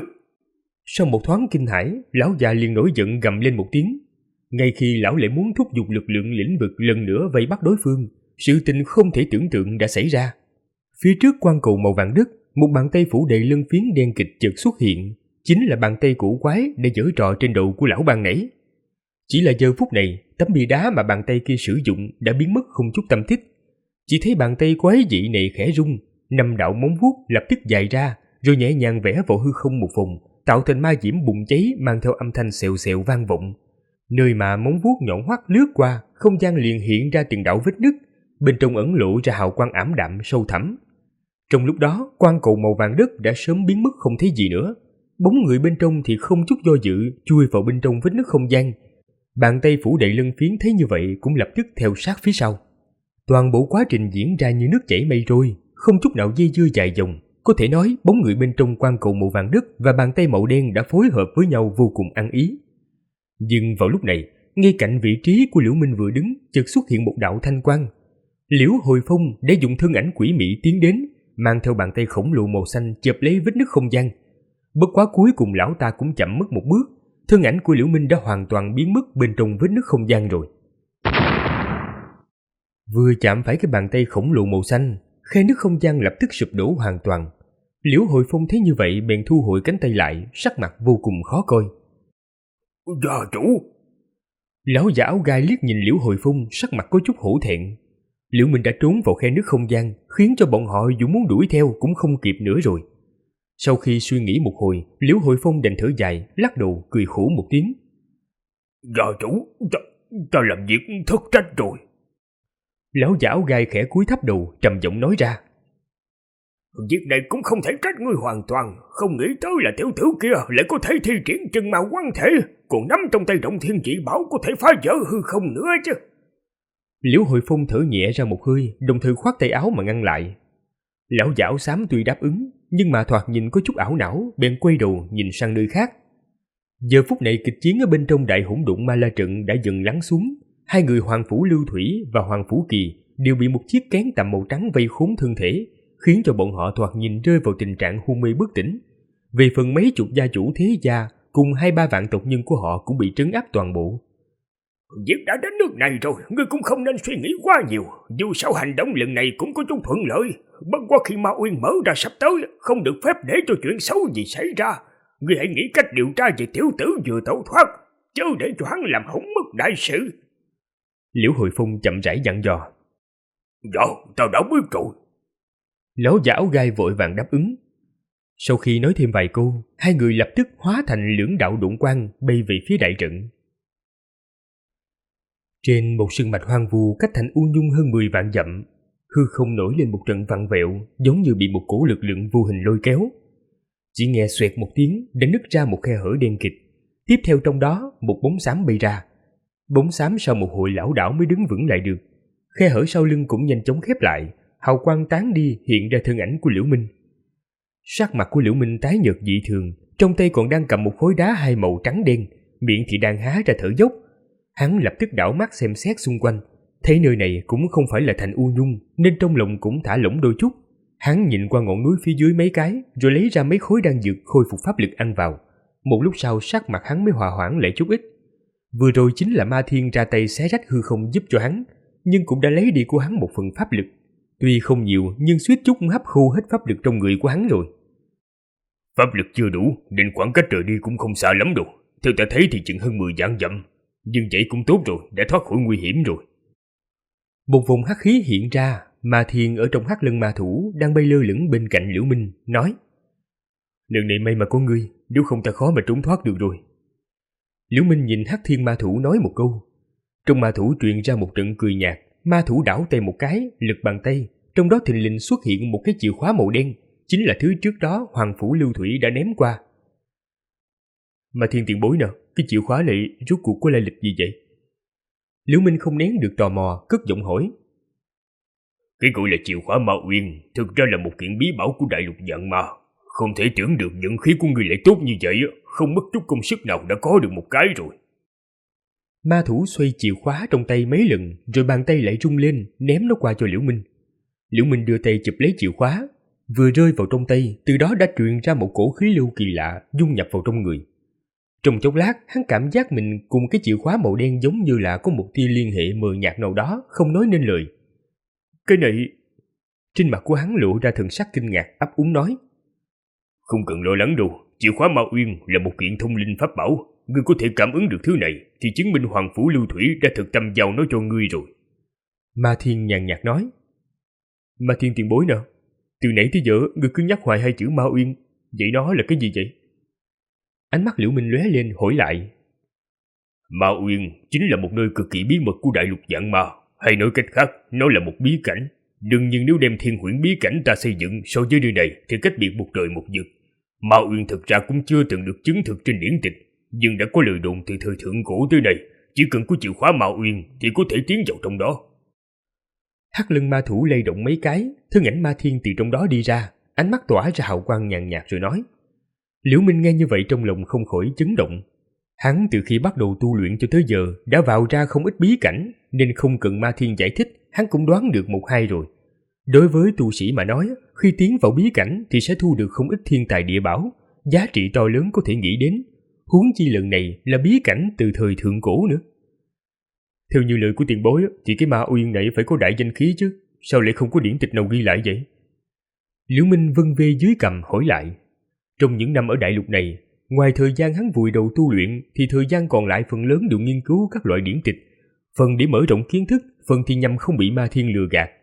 Sau một thoáng kinh hãi, lão già liền nổi giận gầm lên một tiếng. Ngay khi lão lại muốn thúc giục lực lượng lĩnh vực lần nữa vây bắt đối phương, sự tình không thể tưởng tượng đã xảy ra. Phía trước quang cầu màu vàng đất, một bàn tay phủ đầy lân phiến đen kịch chợt xuất hiện, chính là bàn tay cổ quái để giở trò trên đầu của lão ban nãy. Chỉ là giờ phút này, tấm bia đá mà bàn tay kia sử dụng đã biến mất không chút tâm tích. Chỉ thấy bàn tay quái dị này khẽ rung, 5 đạo móng vuốt lập tức dài ra, rồi nhẹ nhàng vẽ vào hư không một vòng, tạo thành ma diễm bùng cháy mang theo âm thanh xèo xèo vang vọng. Nơi mà móng vuốt nhọn hoắt lướt qua, không gian liền hiện ra từng đạo vết nứt, bên trong ẩn lộ ra hào quang ảm đạm sâu thẳm. Trong lúc đó, quang cầu màu vàng đất đã sớm biến mất không thấy gì nữa. Bóng người bên trong thì không chút do dự chui vào bên trong vết nứt không gian. Bàn tay phủ đầy lân phiến thấy như vậy cũng lập tức theo sát phía sau. Toàn bộ quá trình diễn ra như nước chảy mây trôi, không chút nào dây dưa dài dòng. Có thể nói bóng người bên trong quang cầu màu vàng đất và bàn tay màu đen đã phối hợp với nhau vô cùng ăn ý. Nhưng vào lúc này, ngay cạnh vị trí của Liễu Minh vừa đứng, chợt xuất hiện một đạo thanh quang. Liễu Hồi Phong đã dùng thân ảnh quỷ mị tiến đến, mang theo bàn tay khổng lồ màu xanh chộp lấy vết nứt không gian. Bất quá cuối cùng lão ta cũng chậm mất một bước, thân ảnh của Liễu Minh đã hoàn toàn biến mất bên trong vết nứt không gian rồi. Vừa chạm phải cái bàn tay khổng lồ màu xanh, khe nứt không gian lập tức sụp đổ hoàn toàn. Liễu Hồi Phong thấy như vậy bèn thu hồi cánh tay lại, sắc mặt vô cùng khó coi. Gia chủ! Lão già áo gai liếc nhìn Liễu Hồi Phong, sắc mặt có chút hổ thẹn. Liễu Minh đã trốn vào khe nứt không gian, khiến cho bọn họ dù muốn đuổi theo cũng không kịp nữa rồi. Sau khi suy nghĩ một hồi, Liễu Hồi Phong đành thở dài, lắc đầu cười khổ một tiếng. Gia chủ, ta làm việc thất trách rồi. Lão già áo gai khẽ cúi thấp đầu, trầm giọng nói ra. Việc này cũng không thể trách ngươi hoàn toàn, không nghĩ tới là tiểu tử kia lại có thể thi triển chân ma quán thể, còn nắm trong tay Động Thiên Dị Bảo có thể phá vỡ hư không nữa chứ. Liễu Hội Phong thở nhẹ ra một hơi, đồng thời khoát tay áo mà ngăn lại. Lão giả áo xám tuy đáp ứng, nhưng mà thoạt nhìn có chút ảo não, bèn quay đầu nhìn sang nơi khác. Giờ phút này kịch chiến ở bên trong đại hỗn độn ma la trận đã dần lắng xuống. Hai người Hoàng Phủ Lưu Thủy và Hoàng Phủ Kỳ đều bị một chiếc kén tầm màu trắng vây khốn thân thể, khiến cho bọn họ thoạt nhìn rơi vào tình trạng hôn mê bất tỉnh. Về phần mấy chục gia chủ thế gia cùng 2-3 vạn tộc nhân của họ cũng bị trấn áp toàn bộ. Việc đã đến nước này rồi, ngươi cũng không nên suy nghĩ quá nhiều. Dù sao hành động lần này cũng có chút thuận lợi. Bất quá khi Ma Uyên mở ra sắp tới, không được phép để cho chuyện xấu gì xảy ra. Ngươi hãy nghĩ cách điều tra về tiểu tử vừa tẩu thoát, chớ để cho hắn làm hỏng mất đại sự. Liễu Hội Phong chậm rãi dặn dò. Dạ, tao đã biết rồi. Lão giả áo gai vội vàng đáp ứng. Sau khi nói thêm vài câu, hai người lập tức hóa thành lưỡng đạo độn quang bay về phía đại trận. Trên một sơn mạch hoang vu cách thành U Nhung hơn 10 vạn dặm, hư không nổi lên một trận vặn vẹo, giống như bị một cổ lực lượng vô hình lôi kéo. Chỉ nghe xoẹt một tiếng đã nứt ra một khe hở đen kịt. Tiếp theo trong đó một bóng xám bay ra. Bóng xám sau một hồi lảo đảo mới đứng vững lại được. Khe hở sau lưng cũng nhanh chóng khép lại, hào quang tán đi hiện ra thân ảnh của Liễu Minh. Sắc mặt của Liễu Minh tái nhợt dị thường, trong tay còn đang cầm một khối đá hai màu trắng đen, miệng thì đang há ra thở dốc. Hắn lập tức đảo mắt xem xét xung quanh, thấy nơi này cũng không phải là thành U Nhung, nên trong lòng cũng thả lỏng đôi chút. Hắn nhìn qua ngọn núi phía dưới mấy cái, rồi lấy ra mấy khối đan dược khôi phục pháp lực ăn vào. Một lúc sau sắc mặt hắn mới hòa hoãn lại chút ít. Vừa rồi chính là Ma Thiên ra tay xé rách hư không giúp cho hắn, nhưng cũng đã lấy đi của hắn một phần pháp lực. Tuy không nhiều, nhưng suýt chút hấp khô hết pháp lực trong người của hắn rồi. Pháp lực chưa đủ, nên khoảng cách rời đi cũng không xa lắm đâu. Theo ta thấy thì chừng hơn 10 vạn dặm. Nhưng vậy cũng tốt rồi, đã thoát khỏi nguy hiểm rồi. Một vùng hắc khí hiện ra, Ma Thiên ở trong hắc lân ma thủ đang bay lơ lửng bên cạnh Liễu Minh, nói: Lần này may mà có ngươi, nếu không ta khó mà trốn thoát được rồi. Liễu Minh nhìn hắc thiên ma thủ nói một câu. Trong ma thủ truyền ra một trận cười nhạt, ma thủ đảo tay một cái, lực bàn tay, trong đó thình lình xuất hiện một cái chìa khóa màu đen, chính là thứ trước đó Hoàng Phủ Lưu Thủy đã ném qua. Ma Thiên tiền bối nào, cái chìa khóa này rốt cuộc có lai lịch gì vậy? Liễu Minh không nén được tò mò, cất giọng hỏi. Cái gọi là chìa khóa Ma Uyên thực ra là một kiện bí bảo của đại lục Vạn Ma. Không thể tưởng được vận khí của người lại tốt như vậy, không mất chút công sức nào đã có được một cái rồi. Ma thủ xoay chìa khóa trong tay mấy lần, rồi bàn tay lại rung lên, ném nó qua cho Liễu Minh. Liễu Minh đưa tay chụp lấy chìa khóa, vừa rơi vào trong tay, từ đó đã truyền ra một cổ khí lưu kỳ lạ dung nhập vào trong người. Trong chốc lát, hắn cảm giác mình cùng cái chìa khóa màu đen giống như là có một tia liên hệ mờ nhạt nào đó, không nói nên lời. Cái này... Trên mặt của hắn lộ ra thần sắc kinh ngạc, ấp úng nói. Không cần lo lắng đâu, chìa khóa Ma Uyên là một kiện thông linh pháp bảo. Ngươi có thể cảm ứng được thứ này, thì chứng minh Hoàng Phủ Lưu Thủy đã thực tâm giao nó cho ngươi rồi. Ma Thiên nhàn nhạt nói. Ma Thiên tiền bối nào, từ nãy tới giờ ngươi cứ nhắc hoài hai chữ Ma Uyên, vậy nó là cái gì vậy? Ánh mắt Liễu Minh lóe lên hỏi lại. Ma Uyên chính là một nơi cực kỳ bí mật của đại lục Vạn Ma, hay nói cách khác, nó là một bí cảnh. Đương nhiên nếu đem Thiên Huyễn bí cảnh ta xây dựng so với nơi này thì cách biệt một trời một vực. Ma Uyên thực ra cũng chưa từng được chứng thực trên điển tịch, nhưng đã có lời đồn từ thời thượng cổ tới nay, chỉ cần có chìa khóa Ma Uyên thì có thể tiến vào trong đó. Hắc lân ma thủ lay động mấy cái, thân ảnh Ma Thiên từ trong đó đi ra, ánh mắt tỏa ra hào quang nhàn nhạt rồi nói. Liễu Minh nghe như vậy trong lòng không khỏi chấn động. Hắn từ khi bắt đầu tu luyện cho tới giờ đã vào ra không ít bí cảnh, nên không cần Ma Thiên giải thích, hắn cũng đoán được một hai rồi. Đối với tu sĩ mà nói, khi tiến vào bí cảnh thì sẽ thu được không ít thiên tài địa bảo, giá trị to lớn có thể nghĩ đến. Huống chi lần này là bí cảnh từ thời thượng cổ nữa. Theo như lời của tiền bối thì cái Ma Uyên này phải có đại danh khí chứ, sao lại không có điển tịch nào ghi lại vậy? Liễu Minh vân vê dưới cằm hỏi lại. Trong những năm ở đại lục này, ngoài thời gian hắn vùi đầu tu luyện thì thời gian còn lại phần lớn đều nghiên cứu các loại điển tịch, phần để mở rộng kiến thức, phần thì nhằm không bị Ma Thiên lừa gạt.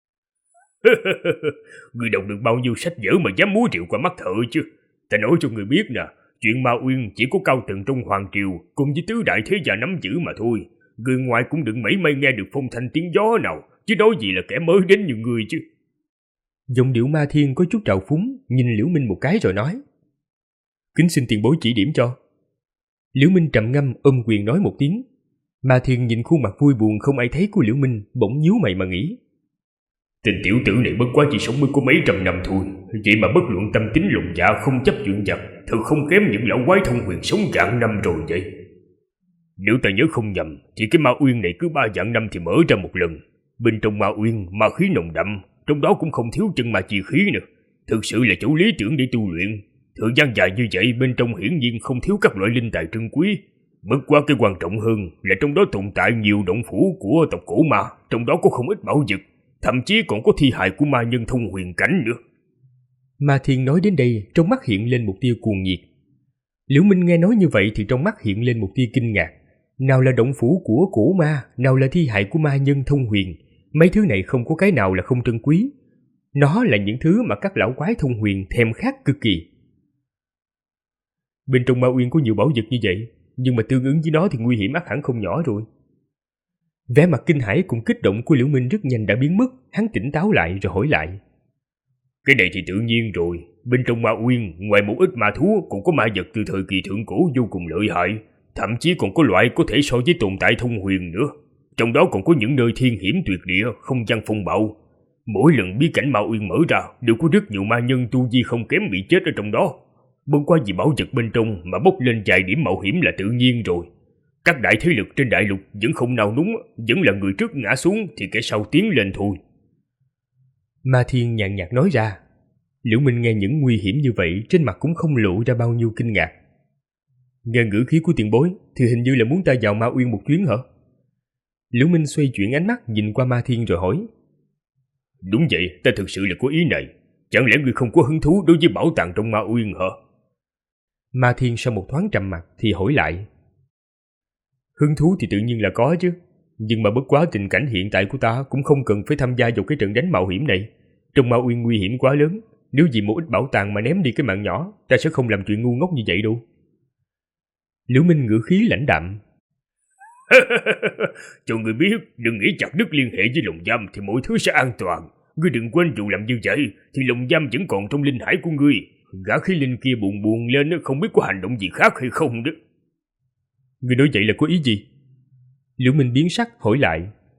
Người đọc được bao nhiêu sách vở mà dám múa rượu qua mắt thợ chứ? Ta nói cho người biết nè, chuyện Ma Uyên chỉ có cao tầng trong hoàng triều cùng với tứ đại thế gia nắm giữ mà thôi. Người ngoài cũng đừng mảy may nghe được phong thanh tiếng gió nào, chứ nói gì là kẻ mới đến như người chứ. Giọng điệu Ma Thiên có chút trào phúng, nhìn Liễu Minh một cái rồi nói: "Kính xin tiền bối chỉ điểm cho." Liễu Minh trầm ngâm ôm quyền nói một tiếng. Ma Thiên nhìn khuôn mặt vui buồn không ai thấy của Liễu Minh, bỗng nhíu mày mà nghĩ: Tên tiểu tử này bất quá chỉ sống mới có mấy trăm năm thôi, vậy mà bất luận tâm tính lòng dạ không chấp chuyện giặc, thật không kém những lão quái thông huyền sống rạng năm rồi vậy. Nếu ta nhớ không nhầm thì cái ma uyên này cứ 3 vạn năm thì mở ra một lần. Bên trong ma uyên ma khí nồng đậm, trong đó cũng không thiếu chân ma chi khí nữa. Thực sự là chỗ lý tưởng để tu luyện. Thời gian dài như vậy bên trong hiển nhiên không thiếu các loại linh tài trân quý. Bất quá cái quan trọng hơn là trong đó tồn tại nhiều động phủ của tộc cổ ma, trong đó có không ít bảo vật, thậm chí còn có thi hài của ma nhân thông huyền cảnh nữa. Ma Thiên nói đến đây, trong mắt hiện lên một tia cuồng nhiệt. Liễu Minh nghe nói như vậy thì trong mắt hiện lên một tia kinh ngạc. Nào là động phủ của cổ ma, nào là thi hài của ma nhân thông huyền, mấy thứ này không có cái nào là không trân quý. Nó là những thứ mà các lão quái thông huyền thèm khát cực kỳ. Bên trong ma uyên có nhiều bảo vật như vậy, nhưng mà tương ứng với nó thì nguy hiểm ắt hẳn không nhỏ rồi. Vẻ mặt kinh hãi cùng kích động của Liễu Minh rất nhanh đã biến mất, hắn tỉnh táo lại rồi hỏi lại: Cái này thì tự nhiên rồi, bên trong ma uyên ngoài một ít ma thú còn có ma vật từ thời kỳ thượng cổ vô cùng lợi hại, thậm chí còn có loại có thể so với tồn tại thông huyền nữa. Trong đó còn có những nơi thiên hiểm tuyệt địa, không gian phong bạo. Mỗi lần bí cảnh ma uyên mở ra đều có rất nhiều ma nhân tu vi không kém bị chết ở trong đó. Bất quá vì bảo vật bên trong mà bốc lên vài điểm mạo hiểm là tự nhiên rồi. Các đại thế lực trên đại lục vẫn không nào núng, vẫn là người trước ngã xuống thì kẻ sau tiến lên thôi. Ma Thiên nhàn nhạt nói ra. Liễu Minh nghe những nguy hiểm như vậy trên mặt cũng không lộ ra bao nhiêu kinh ngạc. Nghe ngữ khí của tiền bối thì hình như là muốn ta vào ma uyên một chuyến hả? Liễu Minh xoay chuyển ánh mắt nhìn qua Ma Thiên rồi hỏi: Đúng vậy, ta thực sự là có ý này. Chẳng lẽ ngươi không có hứng thú đối với bảo tàng trong ma uyên hả? Ma Thiên sau một thoáng trầm mặt thì hỏi lại: Hứng thú thì tự nhiên là có chứ, nhưng mà bất quá tình cảnh hiện tại của ta cũng không cần phải tham gia vào cái trận đánh mạo hiểm này. Trong ma uyên nguy hiểm quá lớn, nếu vì một ít bảo tàng mà ném đi cái mạng nhỏ, ta sẽ không làm chuyện ngu ngốc như vậy đâu. Liễu Minh ngữ khí lãnh đạm: Cho ngươi biết, đừng nghĩ chặt đứt liên hệ với lồng giam thì mọi thứ sẽ an toàn. Ngươi đừng quên dù làm như vậy thì lồng giam vẫn còn trong linh hải của ngươi. Gã khí linh kia buồn buồn lên không biết có hành động gì khác hay không đó. Ngươi nói vậy là có ý gì? Liễu Minh biến sắc hỏi lại: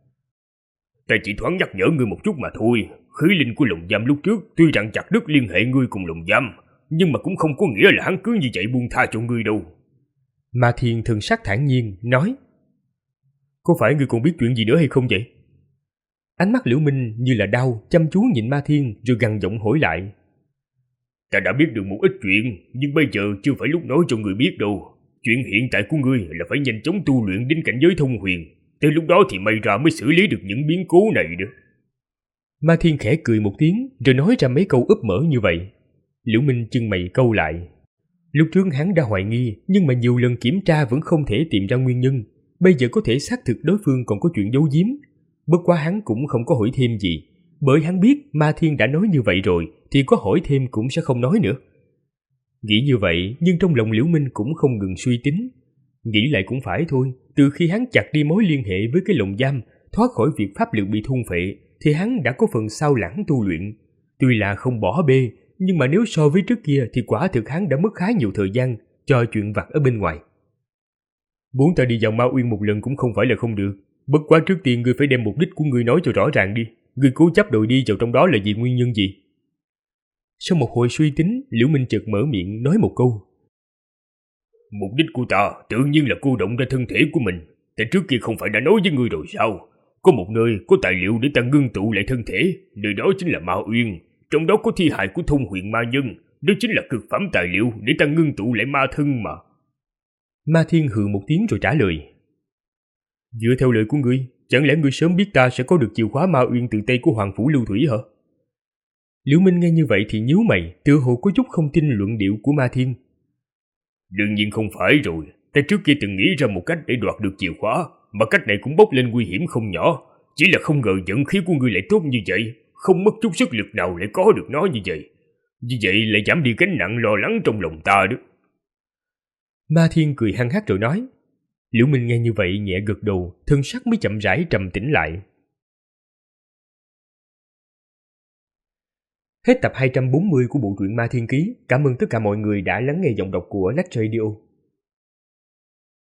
Ta chỉ thoáng nhắc nhở ngươi một chút mà thôi. Khí linh của lồng giam lúc trước tuy rằng chặt đứt liên hệ ngươi cùng lồng giam, nhưng mà cũng không có nghĩa là hắn cứ như vậy buông tha cho ngươi đâu. Ma Thiên thần sắc thản nhiên nói: Có phải ngươi còn biết chuyện gì nữa hay không vậy? Ánh mắt Liễu Minh như là đau chăm chú nhìn Ma Thiên rồi gằn giọng hỏi lại: Ta đã biết được một ít chuyện, nhưng bây giờ chưa phải lúc nói cho ngươi biết đâu. Chuyện hiện tại của ngươi là phải nhanh chóng tu luyện đến cảnh giới thông huyền. Tới lúc đó thì may ra mới xử lý được những biến cố này nữa. Ma Thiên khẽ cười một tiếng rồi nói ra mấy câu úp mở như vậy. Liễu Minh chân mày cau lại. Lúc trước hắn đã hoài nghi, nhưng mà nhiều lần kiểm tra vẫn không thể tìm ra nguyên nhân. Bây giờ có thể xác thực đối phương còn có chuyện giấu giếm. Bất quá hắn cũng không có hỏi thêm gì, bởi hắn biết Ma Thiên đã nói như vậy rồi thì có hỏi thêm cũng sẽ không nói nữa. Nghĩ như vậy, nhưng trong lòng Liễu Minh cũng không ngừng suy tính. Nghĩ lại cũng phải thôi, từ khi hắn chặt đi mối liên hệ với cái lồng giam, thoát khỏi việc pháp lực bị thôn phệ, thì hắn đã có phần sao lãng tu luyện. Tuy là không bỏ bê, nhưng mà nếu so với trước kia thì quả thực hắn đã mất khá nhiều thời gian cho chuyện vặt ở bên ngoài. Muốn ta đi vào Ma Uyên một lần cũng không phải là không được. Bất quá trước tiên ngươi phải đem mục đích của ngươi nói cho rõ ràng đi. Ngươi cố chấp đội đi vào trong đó là vì nguyên nhân gì? Sau một hồi suy tính, Liễu Minh chợt mở miệng nói một câu: Mục đích của ta tự nhiên là cô động ra thân thể của mình. Ta trước kia không phải đã nói với ngươi rồi sao? Có một nơi có tài liệu để ta ngưng tụ lại thân thể, nơi đó chính là Ma Uyên. Trong đó có thi hài của thông huyền ma nhân. Đó chính là cực phẩm tài liệu để ta ngưng tụ lại ma thân mà. Ma Thiên hừ một tiếng rồi trả lời: Dựa theo lời của ngươi, chẳng lẽ ngươi sớm biết ta sẽ có được chìa khóa Ma Uyên từ tay của Hoàng Phủ Lưu Thủy hả? Liễu Minh nghe như vậy thì nhíu mày, tựa hồ có chút không tin luận điệu của Ma Thiên. Đương nhiên không phải rồi, ta trước kia từng nghĩ ra một cách để đoạt được chìa khóa, mà cách này cũng bốc lên nguy hiểm không nhỏ. Chỉ là không ngờ vận khí của ngươi lại tốt như vậy, không mất chút sức lực nào lại có được nó như vậy. Như vậy lại giảm đi gánh nặng lo lắng trong lòng ta đó. Ma Thiên cười hăng hắc rồi nói. Liễu Minh nghe như vậy nhẹ gật đầu, thân sắc mới chậm rãi trầm tĩnh lại. Hết tập 240 của bộ truyện Ma Thiên Ký. Cảm ơn tất cả mọi người đã lắng nghe giọng đọc của Lách Radio.